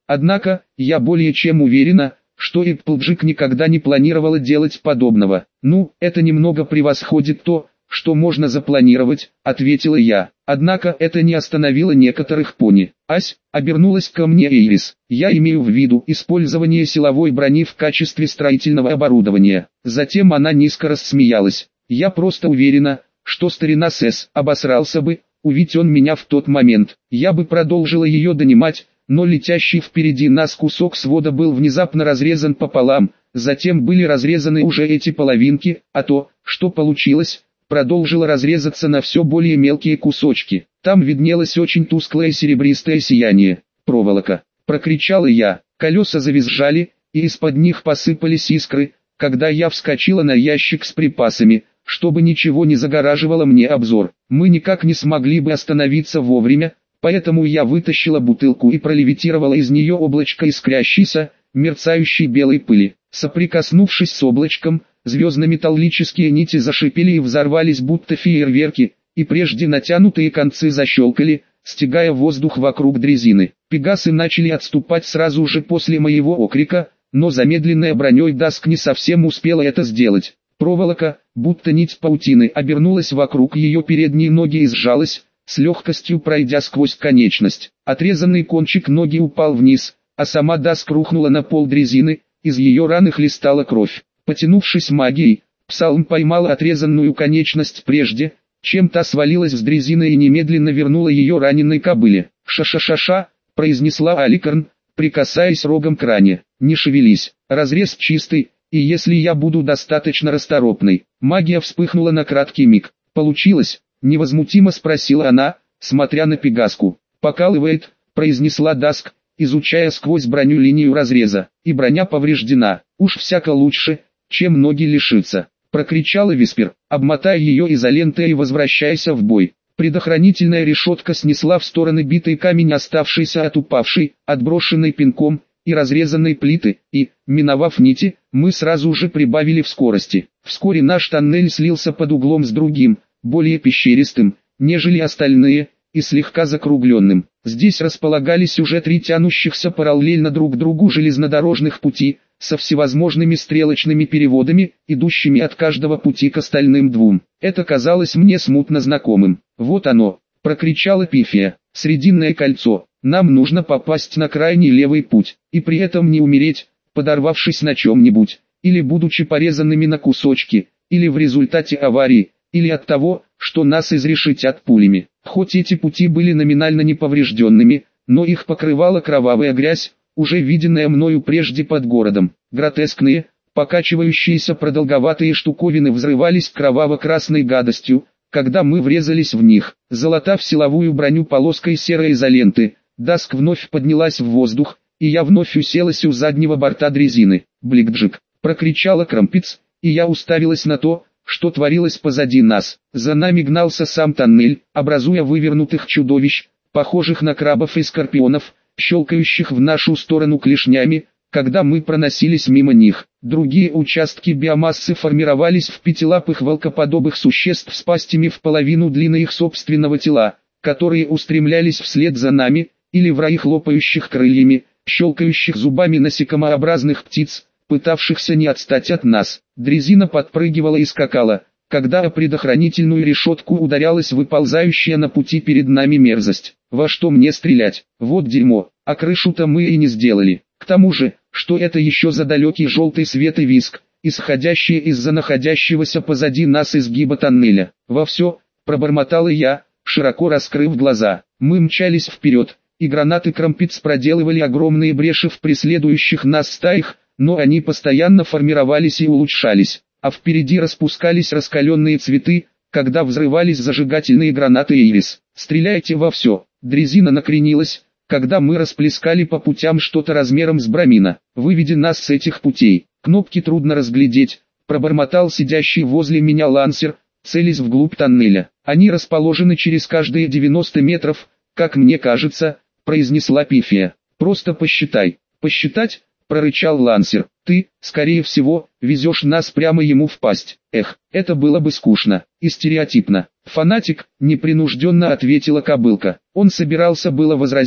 Однако, я более чем уверена, что Эпплджек никогда не планировала делать подобного. «Ну, это немного превосходит то, что можно запланировать», — ответила я. Однако это не остановило некоторых пони. «Ась», — обернулась ко мне Эйрис, — «я имею в виду использование силовой брони в качестве строительного оборудования». Затем она низко рассмеялась. «Я просто уверена, что старина Сэс обосрался бы, увидь он меня в тот момент. Я бы продолжила ее донимать, но летящий впереди нас кусок свода был внезапно разрезан пополам, затем были разрезаны уже эти половинки, а то, что получилось, продолжило разрезаться на все более мелкие кусочки. Там виднелось очень тусклое серебристое сияние. «Проволока!» — прокричала я. Колеса завизжали, и из-под них посыпались искры, когда я вскочила на ящик с припасами, чтобы ничего не загораживало мне обзор. Мы никак не смогли бы остановиться вовремя, поэтому я вытащила бутылку и пролевитировала из нее облачко искрящейся, мерцающей белой пыли. Соприкоснувшись с облачком, звездно-металлические нити зашипели и взорвались будто фейерверки, и прежде натянутые концы защелкали, стягая воздух вокруг дрезины. Пегасы начали отступать сразу же после моего окрика, но замедленная броней Даск не совсем успела это сделать. Проволока, будто нить паутины, обернулась вокруг ее передней ноги и сжалась, с легкостью пройдя сквозь конечность. Отрезанный кончик ноги упал вниз, а сама Даск рухнула на пол дрезины, из ее раны хлестала кровь. Потянувшись магией, Псалм поймал отрезанную конечность прежде, чем та свалилась с дрезины и немедленно вернула ее раненой кобыле. «Ша-ша-ша-ша», — произнесла Аликарн, прикасаясь рогом к ране. «Не шевелись, разрез чистый, и если я буду достаточно расторопной». Магия вспыхнула на краткий миг. «Получилось?» — невозмутимо спросила она, смотря на Пегаску. «Покалывает», — произнесла Даск, изучая сквозь броню линию разреза. «И броня повреждена. Уж всяко лучше, чем ноги лишиться», — прокричала Виспер, обмотая ее изолентой и возвращаясь в бой. Предохранительная решетка снесла в стороны битый камень, оставшийся от упавшей, отброшенной пинком, и разрезанной плиты, и, миновав нити, мы сразу же прибавили в скорости. Вскоре наш тоннель слился под углом с другим, более пещеристым, нежели остальные, и слегка закругленным. Здесь располагались уже три тянущихся параллельно друг другу железнодорожных пути, со всевозможными стрелочными переводами, идущими от каждого пути к остальным двум. Это казалось мне смутно знакомым. «Вот оно!» — прокричала Пифия. «Срединное кольцо. Нам нужно попасть на крайний левый путь, и при этом не умереть, подорвавшись на чем-нибудь, или будучи порезанными на кусочки, или в результате аварии, или от того, что нас изрешетят пулями». Хоть эти пути были номинально неповрежденными, но их покрывала кровавая грязь, уже виденная мною прежде под городом. Гротескные, покачивающиеся продолговатые штуковины взрывались кроваво-красной гадостью, когда мы врезались в них. Залатав силовую броню полоской серой изоленты, Даск вновь поднялась в воздух, и я вновь уселась у заднего борта дрезины. «Бликджик!» — прокричала Крампиц, и я уставилась на то, что творилось позади нас. За нами гнался сам тоннель, образуя вывернутых чудовищ, похожих на крабов и скорпионов, щелкающих в нашу сторону клешнями, когда мы проносились мимо них. Другие участки биомассы формировались в пятилапых волкоподобных существ с пастями в половину длины их собственного тела, которые устремлялись вслед за нами, или в раи хлопающих крыльями, щелкающих зубами насекомообразных птиц, пытавшихся не отстать от нас. Дрезина подпрыгивала и скакала, когда о предохранительную решетку ударялась выползающая на пути перед нами мерзость. Во что мне стрелять? Вот дерьмо, а крышу-то мы и не сделали. К тому же, что это еще за далекий желтый свет и визг, исходящий из-за находящегося позади нас изгиба тоннеля. Во все, пробормотала я, широко раскрыв глаза. Мы мчались вперед, и гранаты Крампиц проделывали огромные бреши в преследующих нас стаях, но они постоянно формировались и улучшались, а впереди распускались раскаленные цветы, когда взрывались зажигательные гранаты Ирис. «Стреляйте во все!» Дрезина накренилась, когда мы расплескали по путям что-то размером с брамина. «Выведи нас с этих путей. Кнопки трудно разглядеть», — пробормотал сидящий возле меня лансер, целясь вглубь тоннеля. «Они расположены через каждые девяносто метров, как мне кажется», — произнесла Пифия. «Просто посчитай». «Посчитать?» — прорычал лансер. «Ты, скорее всего, везешь нас прямо ему в пасть». «Эх, это было бы скучно и стереотипно». «Фанатик», — непринужденно ответила кобылка. Он собирался было возразить,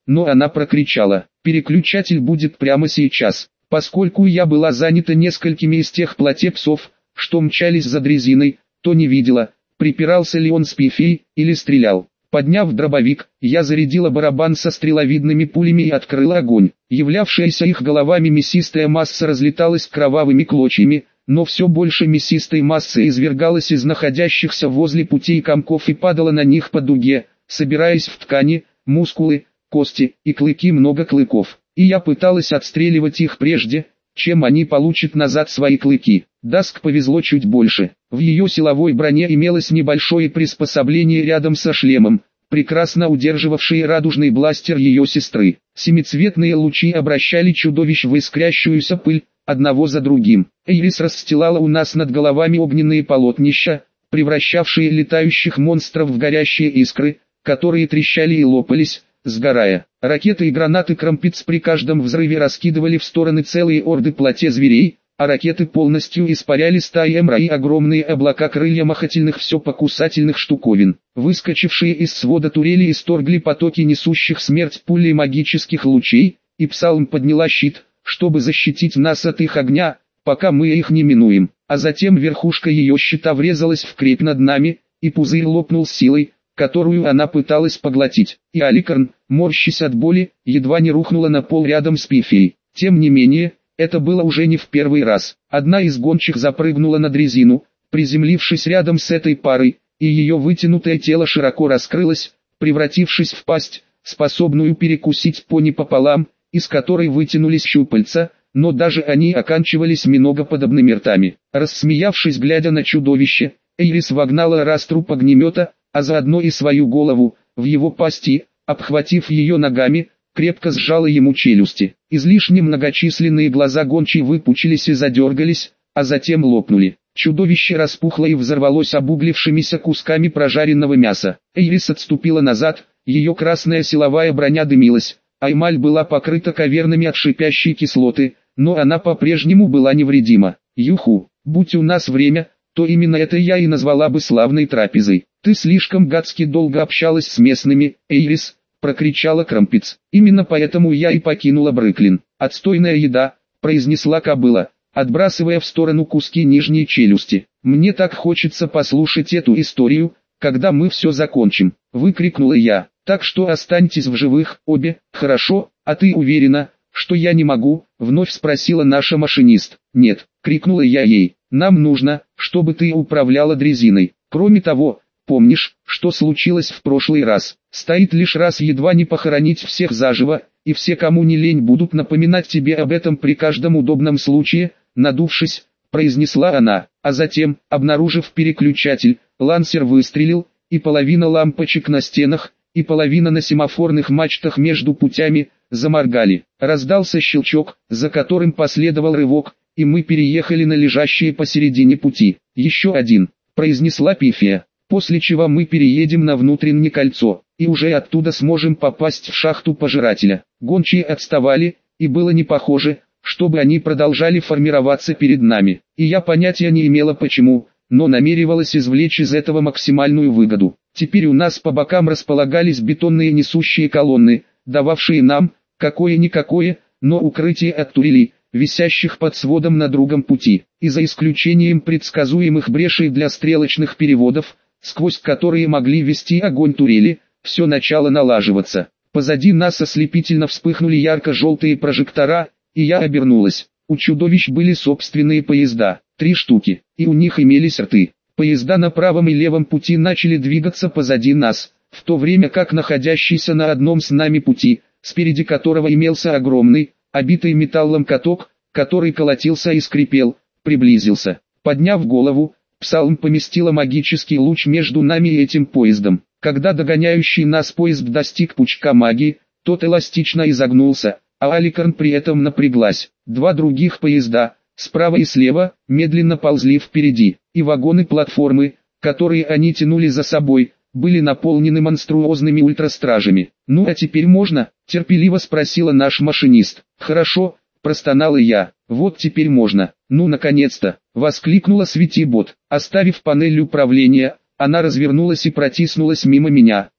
но она прокричала: «Переключатель будет прямо сейчас». Поскольку я была занята несколькими из тех плотепсов, что мчались за дрезиной, то не видела, припирался ли он с Пифией или стрелял. Подняв дробовик, я зарядила барабан со стреловидными пулями и открыла огонь. Являвшаяся их головами мясистая масса разлеталась кровавыми клочьями, но все больше мясистой массы извергалась из находящихся возле путей комков и падала на них по дуге, собираясь в ткани, мускулы, кости и клыки, много клыков. И я пыталась отстреливать их прежде, чем они получат назад свои клыки. Даск повезло чуть больше. В ее силовой броне имелось небольшое приспособление рядом со шлемом, прекрасно удерживавшее радужный бластер ее сестры. Семицветные лучи обращали чудовищ в искрящуюся пыль, одного за другим. Эйрис расстилала у нас над головами огненные полотнища, превращавшие летающих монстров в горящие искры, которые трещали и лопались, сгорая. Ракеты и гранаты Крампиц при каждом взрыве раскидывали в стороны целые орды плоте-зверей, а ракеты полностью испаряли стаи мра и огромные облака крылья махательных всепокусательных штуковин. Выскочившие из свода турели исторгли потоки несущих смерть пулей магических лучей, и Псалм подняла щит, чтобы защитить нас от их огня, пока мы их не минуем. А затем верхушка ее щита врезалась в крепь над нами, и пузырь лопнул силой, которую она пыталась поглотить, и Аликарн, морщась от боли, едва не рухнула на пол рядом с Пифией. Тем не менее, это было уже не в первый раз. Одна из гончих запрыгнула на дрезину, приземлившись рядом с этой парой, и ее вытянутое тело широко раскрылось, превратившись в пасть, способную перекусить пони пополам, из которой вытянулись щупальца, но даже они оканчивались миногоподобными ртами. Рассмеявшись, глядя на чудовище, Эйрис вогнала раструб огнемета, а заодно и свою голову, в его пасти, обхватив ее ногами, крепко сжала ему челюсти. Излишне многочисленные глаза гончей выпучились и задергались, а затем лопнули. Чудовище распухло и взорвалось обуглившимися кусками прожаренного мяса. Эйрис отступила назад, ее красная силовая броня дымилась, а эмаль была покрыта кавернами от шипящей кислоты, но она по-прежнему была невредима. Юху, будь у нас время, то именно это я и назвала бы славной трапезой. «Ты слишком гадски долго общалась с местными, Эйрис», — прокричала Крампиц. «Именно поэтому я и покинула Брыклин». «Отстойная еда», — произнесла кобыла, отбрасывая в сторону куски нижней челюсти. «Мне так хочется послушать эту историю, когда мы все закончим», — выкрикнула я. «Так что останьтесь в живых, обе, хорошо? А ты уверена, что я не могу?» — вновь спросила наша машинист. «Нет», — крикнула я ей, — «нам нужно, чтобы ты управляла дрезиной. Кроме того, помнишь, что случилось в прошлый раз? Стоит лишь раз едва не похоронить всех заживо, и все, кому не лень, будут напоминать тебе об этом при каждом удобном случае», — надувшись, произнесла она. А затем, обнаружив переключатель, лансер выстрелил, и половина лампочек на стенах, и половина на семафорных мачтах между путями, заморгали. Раздался щелчок, за которым последовал рывок, и мы переехали на лежащие посередине пути. «Еще один», — произнесла Пифия, — «после чего мы переедем на внутреннее кольцо, и уже оттуда сможем попасть в шахту пожирателя». Гончие отставали, и было не похоже, чтобы они продолжали формироваться перед нами. И я понятия не имела почему, но намеревалась извлечь из этого максимальную выгоду. Теперь у нас по бокам располагались бетонные несущие колонны, дававшие нам, какое-никакое, но укрытие от турелей, висящих под сводом на другом пути, и за исключением предсказуемых брешей для стрелочных переводов, сквозь которые могли вести огонь турели, все начало налаживаться. Позади нас ослепительно вспыхнули ярко-желтые прожектора, и я обернулась. У чудовищ были собственные поезда, три штуки, и у них имелись рты. Поезда на правом и левом пути начали двигаться позади нас, в то время как находящийся на одном с нами пути, спереди которого имелся огромный, обитый металлом каток, который колотился и скрипел, приблизился. Подняв голову, Псалм поместила магический луч между нами и этим поездом. Когда догоняющий нас поезд достиг пучка магии, тот эластично изогнулся, а Аликарн при этом напряглась. Два других поезда, справа и слева, медленно ползли впереди, и вагоны-платформы, которые они тянули за собой, были наполнены монструозными ультрастражами. «Ну а теперь можно?» – терпеливо спросила наш машинист. «Хорошо», – простонала я. «Вот теперь можно». «Ну наконец-то!» – воскликнула Светибот. Оставив панель управления, она развернулась и протиснулась мимо меня.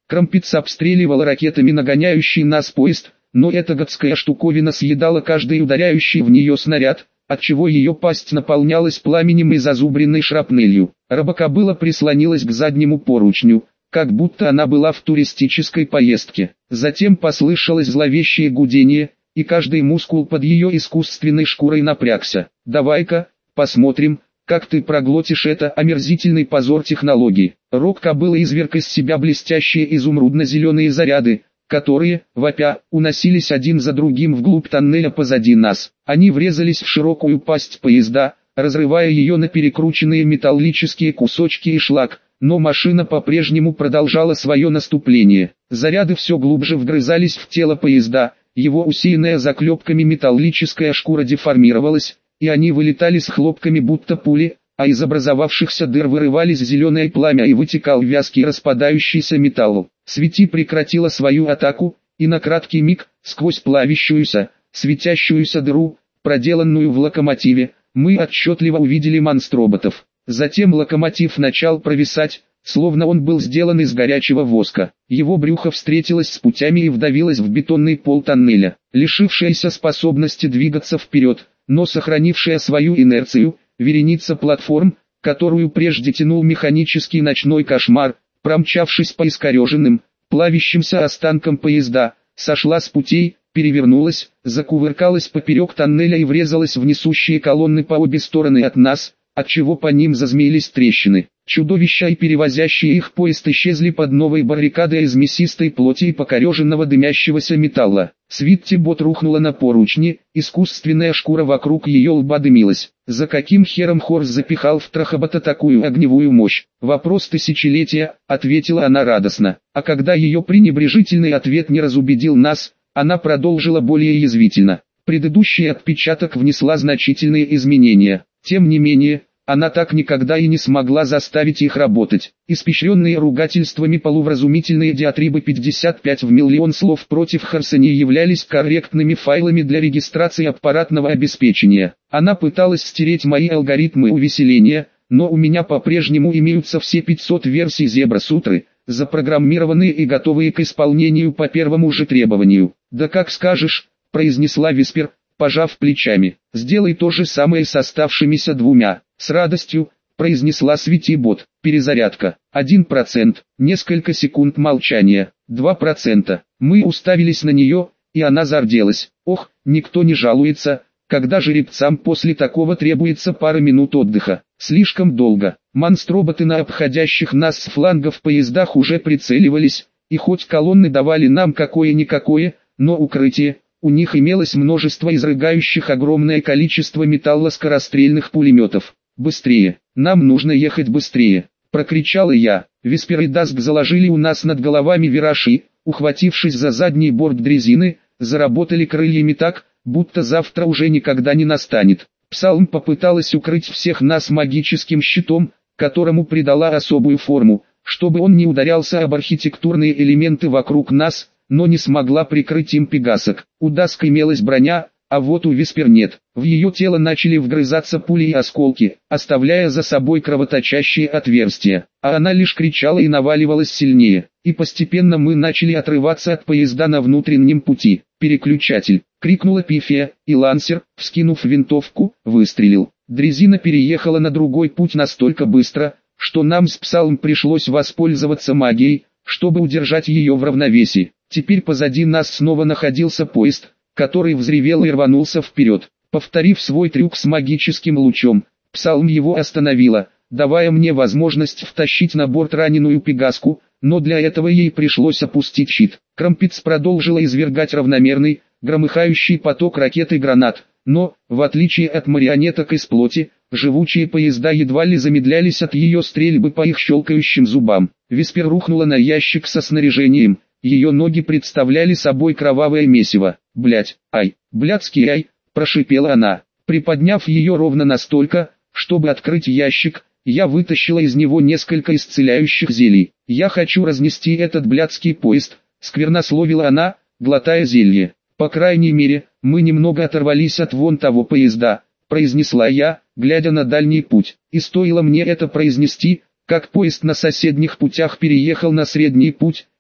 Крампиц обстреливал ракетами нагоняющий нас поезд, но эта гадская штуковина съедала каждый ударяющий в нее снаряд, отчего ее пасть наполнялась пламенем и зазубренной шрапнелью. Робокобыла прислонилась к заднему поручню, как будто она была в туристической поездке. Затем послышалось зловещее гудение, и каждый мускул под ее искусственной шкурой напрягся. «Давай-ка, посмотрим, как ты проглотишь это омерзительный позор технологии». Рок-кобыла изверг из себя блестящие изумрудно-зеленые заряды, которые, вопя, уносились один за другим вглубь тоннеля позади нас. Они врезались в широкую пасть поезда, разрывая ее на перекрученные металлические кусочки и шлак, но машина по-прежнему продолжала свое наступление. Заряды все глубже вгрызались в тело поезда, его усеянная заклепками металлическая шкура деформировалась, и они вылетали с хлопками будто пули, а из образовавшихся дыр вырывались зеленое пламя и вытекал вязкий распадающийся металл. Свети прекратила свою атаку, и на краткий миг, сквозь плавящуюся, светящуюся дыру, проделанную в локомотиве, мы отчетливо увидели монстроботов. Затем локомотив начал провисать, словно он был сделан из горячего воска. Его брюхо встретилось с путями и вдавилось в бетонный пол тоннеля. Лишившаяся способности двигаться вперед, но сохранившая свою инерцию, вереница платформ, которую прежде тянул механический ночной кошмар, промчавшись по искореженным, плавящимся останкам поезда, сошла с путей, перевернулась, закувыркалась поперек тоннеля и врезалась в несущие колонны по обе стороны от нас, отчего по ним зазмеились трещины. Чудовища и перевозящие их поезд исчезли под новой баррикадой из мясистой плоти и покореженного дымящегося металла. Свитти-бот рухнула на поручни, искусственная шкура вокруг ее лба дымилась. За каким хером Хорс запихал в трахобота такую огневую мощь? Вопрос тысячелетия, ответила она радостно. А когда ее пренебрежительный ответ не разубедил нас, она продолжила более язвительно. Предыдущий отпечаток внесла значительные изменения. Тем не менее, она так никогда и не смогла заставить их работать. Испещренные ругательствами полувразумительные диатрибы пятьдесят пять в миллион слов против Хорса являлись корректными файлами для регистрации аппаратного обеспечения. Она пыталась стереть мои алгоритмы увеселения, но у меня по-прежнему имеются все пятьсот версий Зебра-сутры, запрограммированные и готовые к исполнению по первому же требованию. «Да как скажешь», — произнесла Виспер, пожав плечами. «Сделай то же самое с оставшимися двумя». «С радостью», — произнесла Свитти-бот. Перезарядка. один процент. Несколько секунд молчания. два процента. Мы уставились на нее, и она зарделась. «Ох, никто не жалуется, когда жеребцам после такого требуется пара минут отдыха. Слишком долго». Монстроботы на обходящих нас с флангов поездах уже прицеливались, и хоть колонны давали нам какое-никакое, но укрытие, у них имелось множество изрыгающих огромное количество металла скорострельных пулеметов. «Быстрее! Нам нужно ехать быстрее!» – прокричала я. Виспер и Даск заложили у нас над головами виражи, ухватившись за задний борт дрезины, заработали крыльями так, будто завтра уже никогда не настанет. Псалм попыталась укрыть всех нас магическим щитом, которому придала особую форму, чтобы он не ударялся об архитектурные элементы вокруг нас, но не смогла прикрыть им пегасок. У Даск имелась броня, а вот у Виспер нет. В ее тело начали вгрызаться пули и осколки, оставляя за собой кровоточащие отверстия. А она лишь кричала и наваливалась сильнее. И постепенно мы начали отрываться от поезда на внутреннем пути. «Переключатель!» — крикнула Пифия, и Лансер, вскинув винтовку, выстрелил. Дрезина переехала на другой путь настолько быстро, что нам с Псалм пришлось воспользоваться магией, чтобы удержать ее в равновесии. Теперь позади нас снова находился поезд, который взревел и рванулся вперед. Повторив свой трюк с магическим лучом, Псалм его остановила, давая мне возможность втащить на борт раненую пегаску, но для этого ей пришлось опустить щит. Крампиц продолжила извергать равномерный, громыхающий поток ракет и гранат, но, в отличие от марионеток из плоти, живучие поезда едва ли замедлялись от ее стрельбы по их щелкающим зубам. Виспер рухнула на ящик со снаряжением, ее ноги представляли собой кровавое месиво. «Блядь, ай, блядский ай», – прошипела она. Приподняв ее ровно настолько, чтобы открыть ящик, я вытащила из него несколько исцеляющих зелий. «Я хочу разнести этот блядский поезд», – сквернословила она, глотая зелье. «По крайней мере, мы немного оторвались от вон того поезда», – произнесла я, глядя на дальний путь. И стоило мне это произнести, как поезд на соседних путях переехал на средний путь,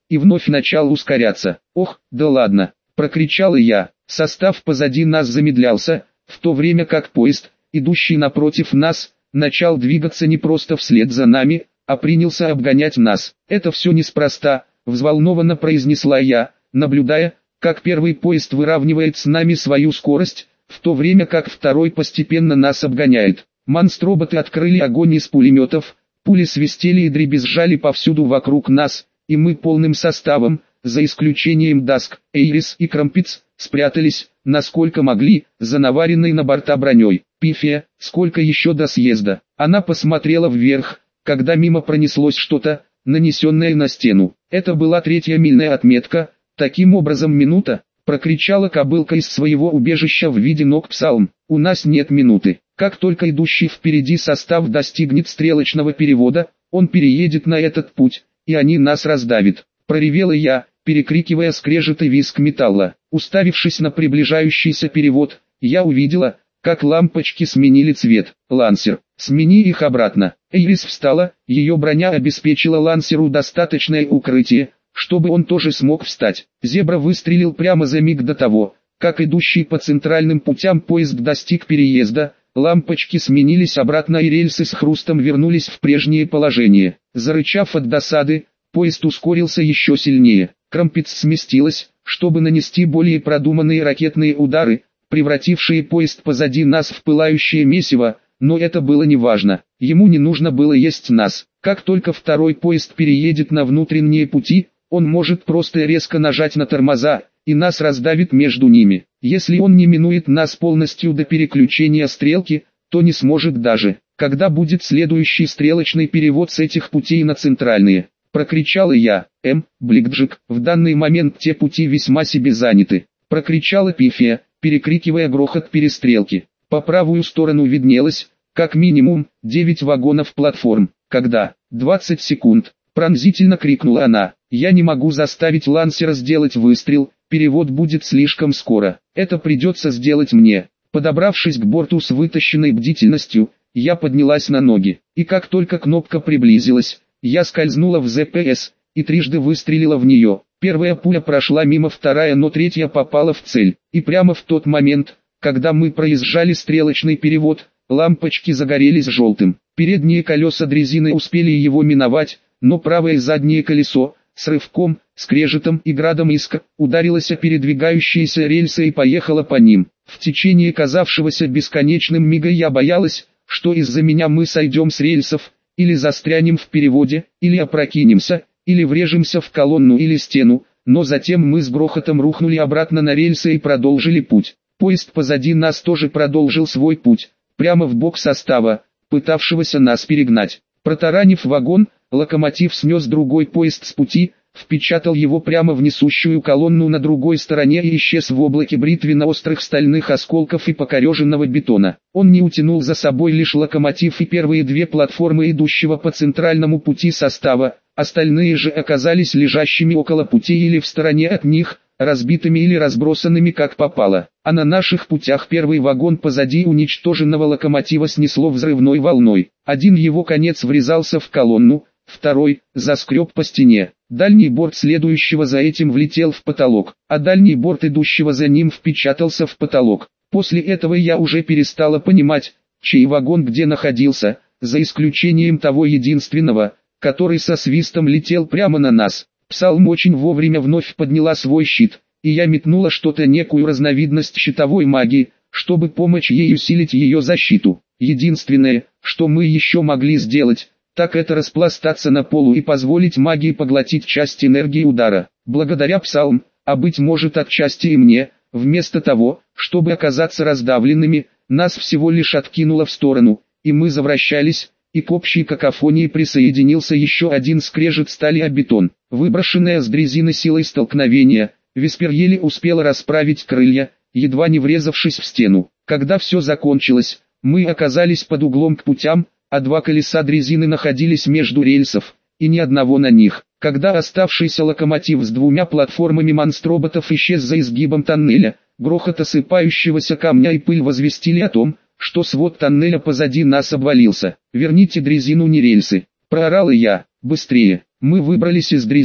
и вновь начал ускоряться. «Ох, да ладно!» – прокричал я. Состав позади нас замедлялся, в то время как поезд, идущий напротив нас, начал двигаться не просто вслед за нами, а принялся обгонять нас. «Это все неспроста», – взволнованно произнесла я, наблюдая, как первый поезд выравнивает с нами свою скорость, в то время как второй постепенно нас обгоняет. Монстроботы открыли огонь из пулеметов, пули свистели и дребезжали повсюду вокруг нас, и мы полным составом, за исключением Даск, Эйрис и Крампиц, спрятались, насколько могли, за наваренной на борта броней. «Пифия, сколько еще до съезда?» Она посмотрела вверх, когда мимо пронеслось что-то, нанесенное на стену. Это была третья мильная отметка. «Таким образом минута!» — прокричала кобылка из своего убежища в виде ног Псалм. «У нас нет минуты. Как только идущий впереди состав достигнет стрелочного перевода, он переедет на этот путь, и они нас раздавят», — проревела я, перекрикивая скрежет и визг металла. Уставившись на приближающийся перевод, я увидела, как лампочки сменили цвет. «Лансер, смени их обратно». Эйрис встала, ее броня обеспечила Лансеру достаточное укрытие, чтобы он тоже смог встать. Зебра выстрелил прямо за миг до того, как идущий по центральным путям поезд достиг переезда, лампочки сменились обратно и рельсы с хрустом вернулись в прежнее положение. Зарычав от досады, поезд ускорился еще сильнее. Крампиц сместилась, чтобы нанести более продуманные ракетные удары, превратившие поезд позади нас в пылающее месиво, но это было неважно. Ему не нужно было есть нас. Как только второй поезд переедет на внутренние пути, он может просто резко нажать на тормоза, и нас раздавит между ними. Если он не минует нас полностью до переключения стрелки, то не сможет даже. «Когда будет следующий стрелочный перевод с этих путей на центральные?» – прокричала я. «М, Бликджик, в данный момент те пути весьма себе заняты», – прокричала Пифия, перекрикивая грохот перестрелки. По правую сторону виднелось, как минимум, девять вагонов платформ. «Когда?» «двадцать секунд», – пронзительно крикнула она. «Я не могу заставить Лансера сделать выстрел, перевод будет слишком скоро. Это придется сделать мне». Подобравшись к борту с вытащенной бдительностью, я поднялась на ноги, и как только кнопка приблизилась, я скользнула в зэ пэ эс, и трижды выстрелила в нее. Первая пуля прошла мимо, вторая, но третья попала в цель. И прямо в тот момент, когда мы проезжали стрелочный перевод, лампочки загорелись желтым. Передние колеса дрезины успели его миновать, но правое и заднее колесо, с рывком, скрежетом и градом искр, ударилось о передвигающиеся рельсы и поехало по ним. В течение казавшегося бесконечным мига я боялась, что из-за меня мы сойдем с рельсов, или застрянем в переводе, или опрокинемся, или врежемся в колонну или стену, но затем мы с грохотом рухнули обратно на рельсы и продолжили путь. Поезд позади нас тоже продолжил свой путь, прямо в бок состава, пытавшегося нас перегнать. Протаранив вагон, локомотив снес другой поезд с пути, впечатал его прямо в несущую колонну на другой стороне и исчез в облаке бритвенно-острых стальных осколков и покореженного бетона. Он не утянул за собой лишь локомотив и первые две платформы идущего по центральному пути состава, остальные же оказались лежащими около путей или в стороне от них, разбитыми или разбросанными как попало. А на наших путях первый вагон позади уничтоженного локомотива снесло взрывной волной. Один его конец врезался в колонну, второй заскреб по стене. Дальний борт следующего за этим влетел в потолок, а дальний борт идущего за ним впечатался в потолок. После этого я уже перестала понимать, чей вагон где находился, за исключением того единственного, который со свистом летел прямо на нас. Псалм очень вовремя вновь подняла свой щит, и я метнула что-то, некую разновидность щитовой магии, чтобы помочь ей усилить ее защиту. Единственное, что мы еще могли сделать, так это распластаться на полу и позволить магии поглотить часть энергии удара. Благодаря Псалм, а быть может отчасти и мне, вместо того, чтобы оказаться раздавленными, нас всего лишь откинуло в сторону, и мы завращались, и к общей какофонии присоединился еще один скрежет стали о бетон. Выброшенная с дрезины силой столкновения, Веспер еле успела расправить крылья, едва не врезавшись в стену. Когда все закончилось, мы оказались под углом к путям, а два колеса дрезины находились между рельсов, и ни одного на них. Когда оставшийся локомотив с двумя платформами монстроботов исчез за изгибом тоннеля, грохот осыпающегося камня и пыль возвестили о том, что свод тоннеля позади нас обвалился. «Верните дрезину, не рельсы!» – проорала я. «Быстрее!» Мы выбрались из дрезины.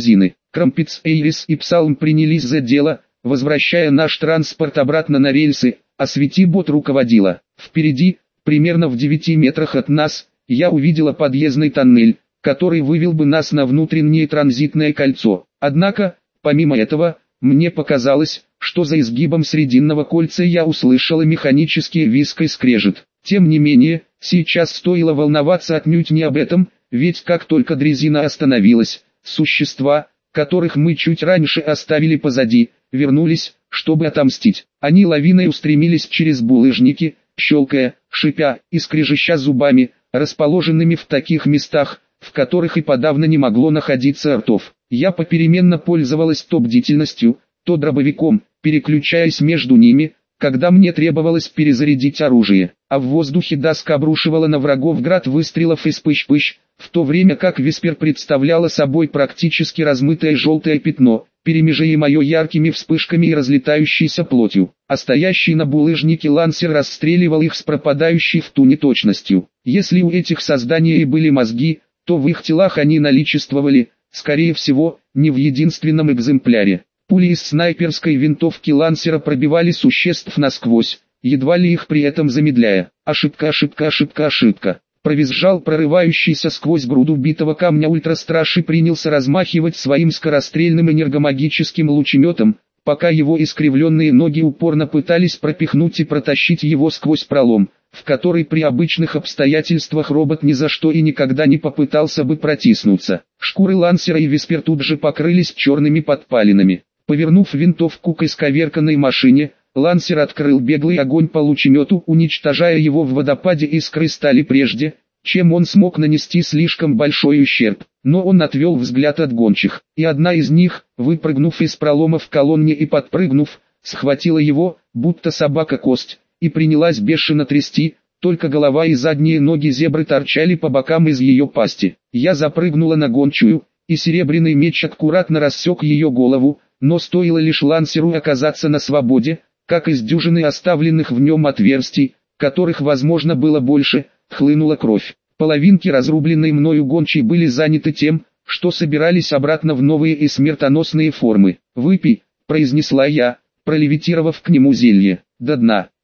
Крампец, Эйрис и Псалм принялись за дело, возвращая наш транспорт обратно на рельсы, а Светибот руководила. Впереди, примерно в девяти метрах от нас, я увидела подъездный тоннель, который вывел бы нас на внутреннее транзитное кольцо. Однако, помимо этого, мне показалось, что за изгибом срединного кольца я услышала механический визг и скрежет. Тем не менее, сейчас стоило волноваться отнюдь не об этом, ведь как только дрезина остановилась, существа, которых мы чуть раньше оставили позади, вернулись, чтобы отомстить. Они лавиной устремились через булыжники, щелкая, шипя и скрежеща зубами, расположенными в таких местах, в которых и подавно не могло находиться ртов. Я попеременно пользовалась то бдительностью, то дробовиком, переключаясь между ними, когда мне требовалось перезарядить оружие, а в воздухе Даска обрушивала на врагов град выстрелов из пыщ-пыщ, в то время как Виспер представляла собой практически размытое желтое пятно, перемежаемое яркими вспышками и разлетающейся плотью, а стоящий на булыжнике лансер расстреливал их с пропадающей в туне точностью. Если у этих созданий и были мозги, то в их телах они наличествовали, скорее всего, не в единственном экземпляре. Пули из снайперской винтовки лансера пробивали существ насквозь, едва ли их при этом замедляя. Ошибка, ошибка, ошибка, ошибка. Провизжал прорывающийся сквозь груду битого камня ультрастраш и принялся размахивать своим скорострельным энергомагическим лучеметом, пока его искривленные ноги упорно пытались пропихнуть и протащить его сквозь пролом, в который при обычных обстоятельствах робот ни за что и никогда не попытался бы протиснуться. Шкуры лансера и Виспер тут же покрылись черными подпалинами. Повернув винтовку к исковерканной машине, лансер открыл беглый огонь по лучемету, уничтожая его в водопаде искры стали прежде, чем он смог нанести слишком большой ущерб. Но он отвел взгляд от гончих, и одна из них, выпрыгнув из пролома в колонне и подпрыгнув, схватила его, будто собака кость, и принялась бешено трясти, только голова и задние ноги зебры торчали по бокам из ее пасти. Я запрыгнула на гончую, и серебряный меч аккуратно рассек ее голову, но стоило лишь лансеру оказаться на свободе, как из дюжины оставленных в нем отверстий, которых возможно было больше, хлынула кровь. Половинки разрубленной мною гончей были заняты тем, что собирались обратно в новые и смертоносные формы. «Выпей», — произнесла я, пролевитировав к нему зелье, до дна.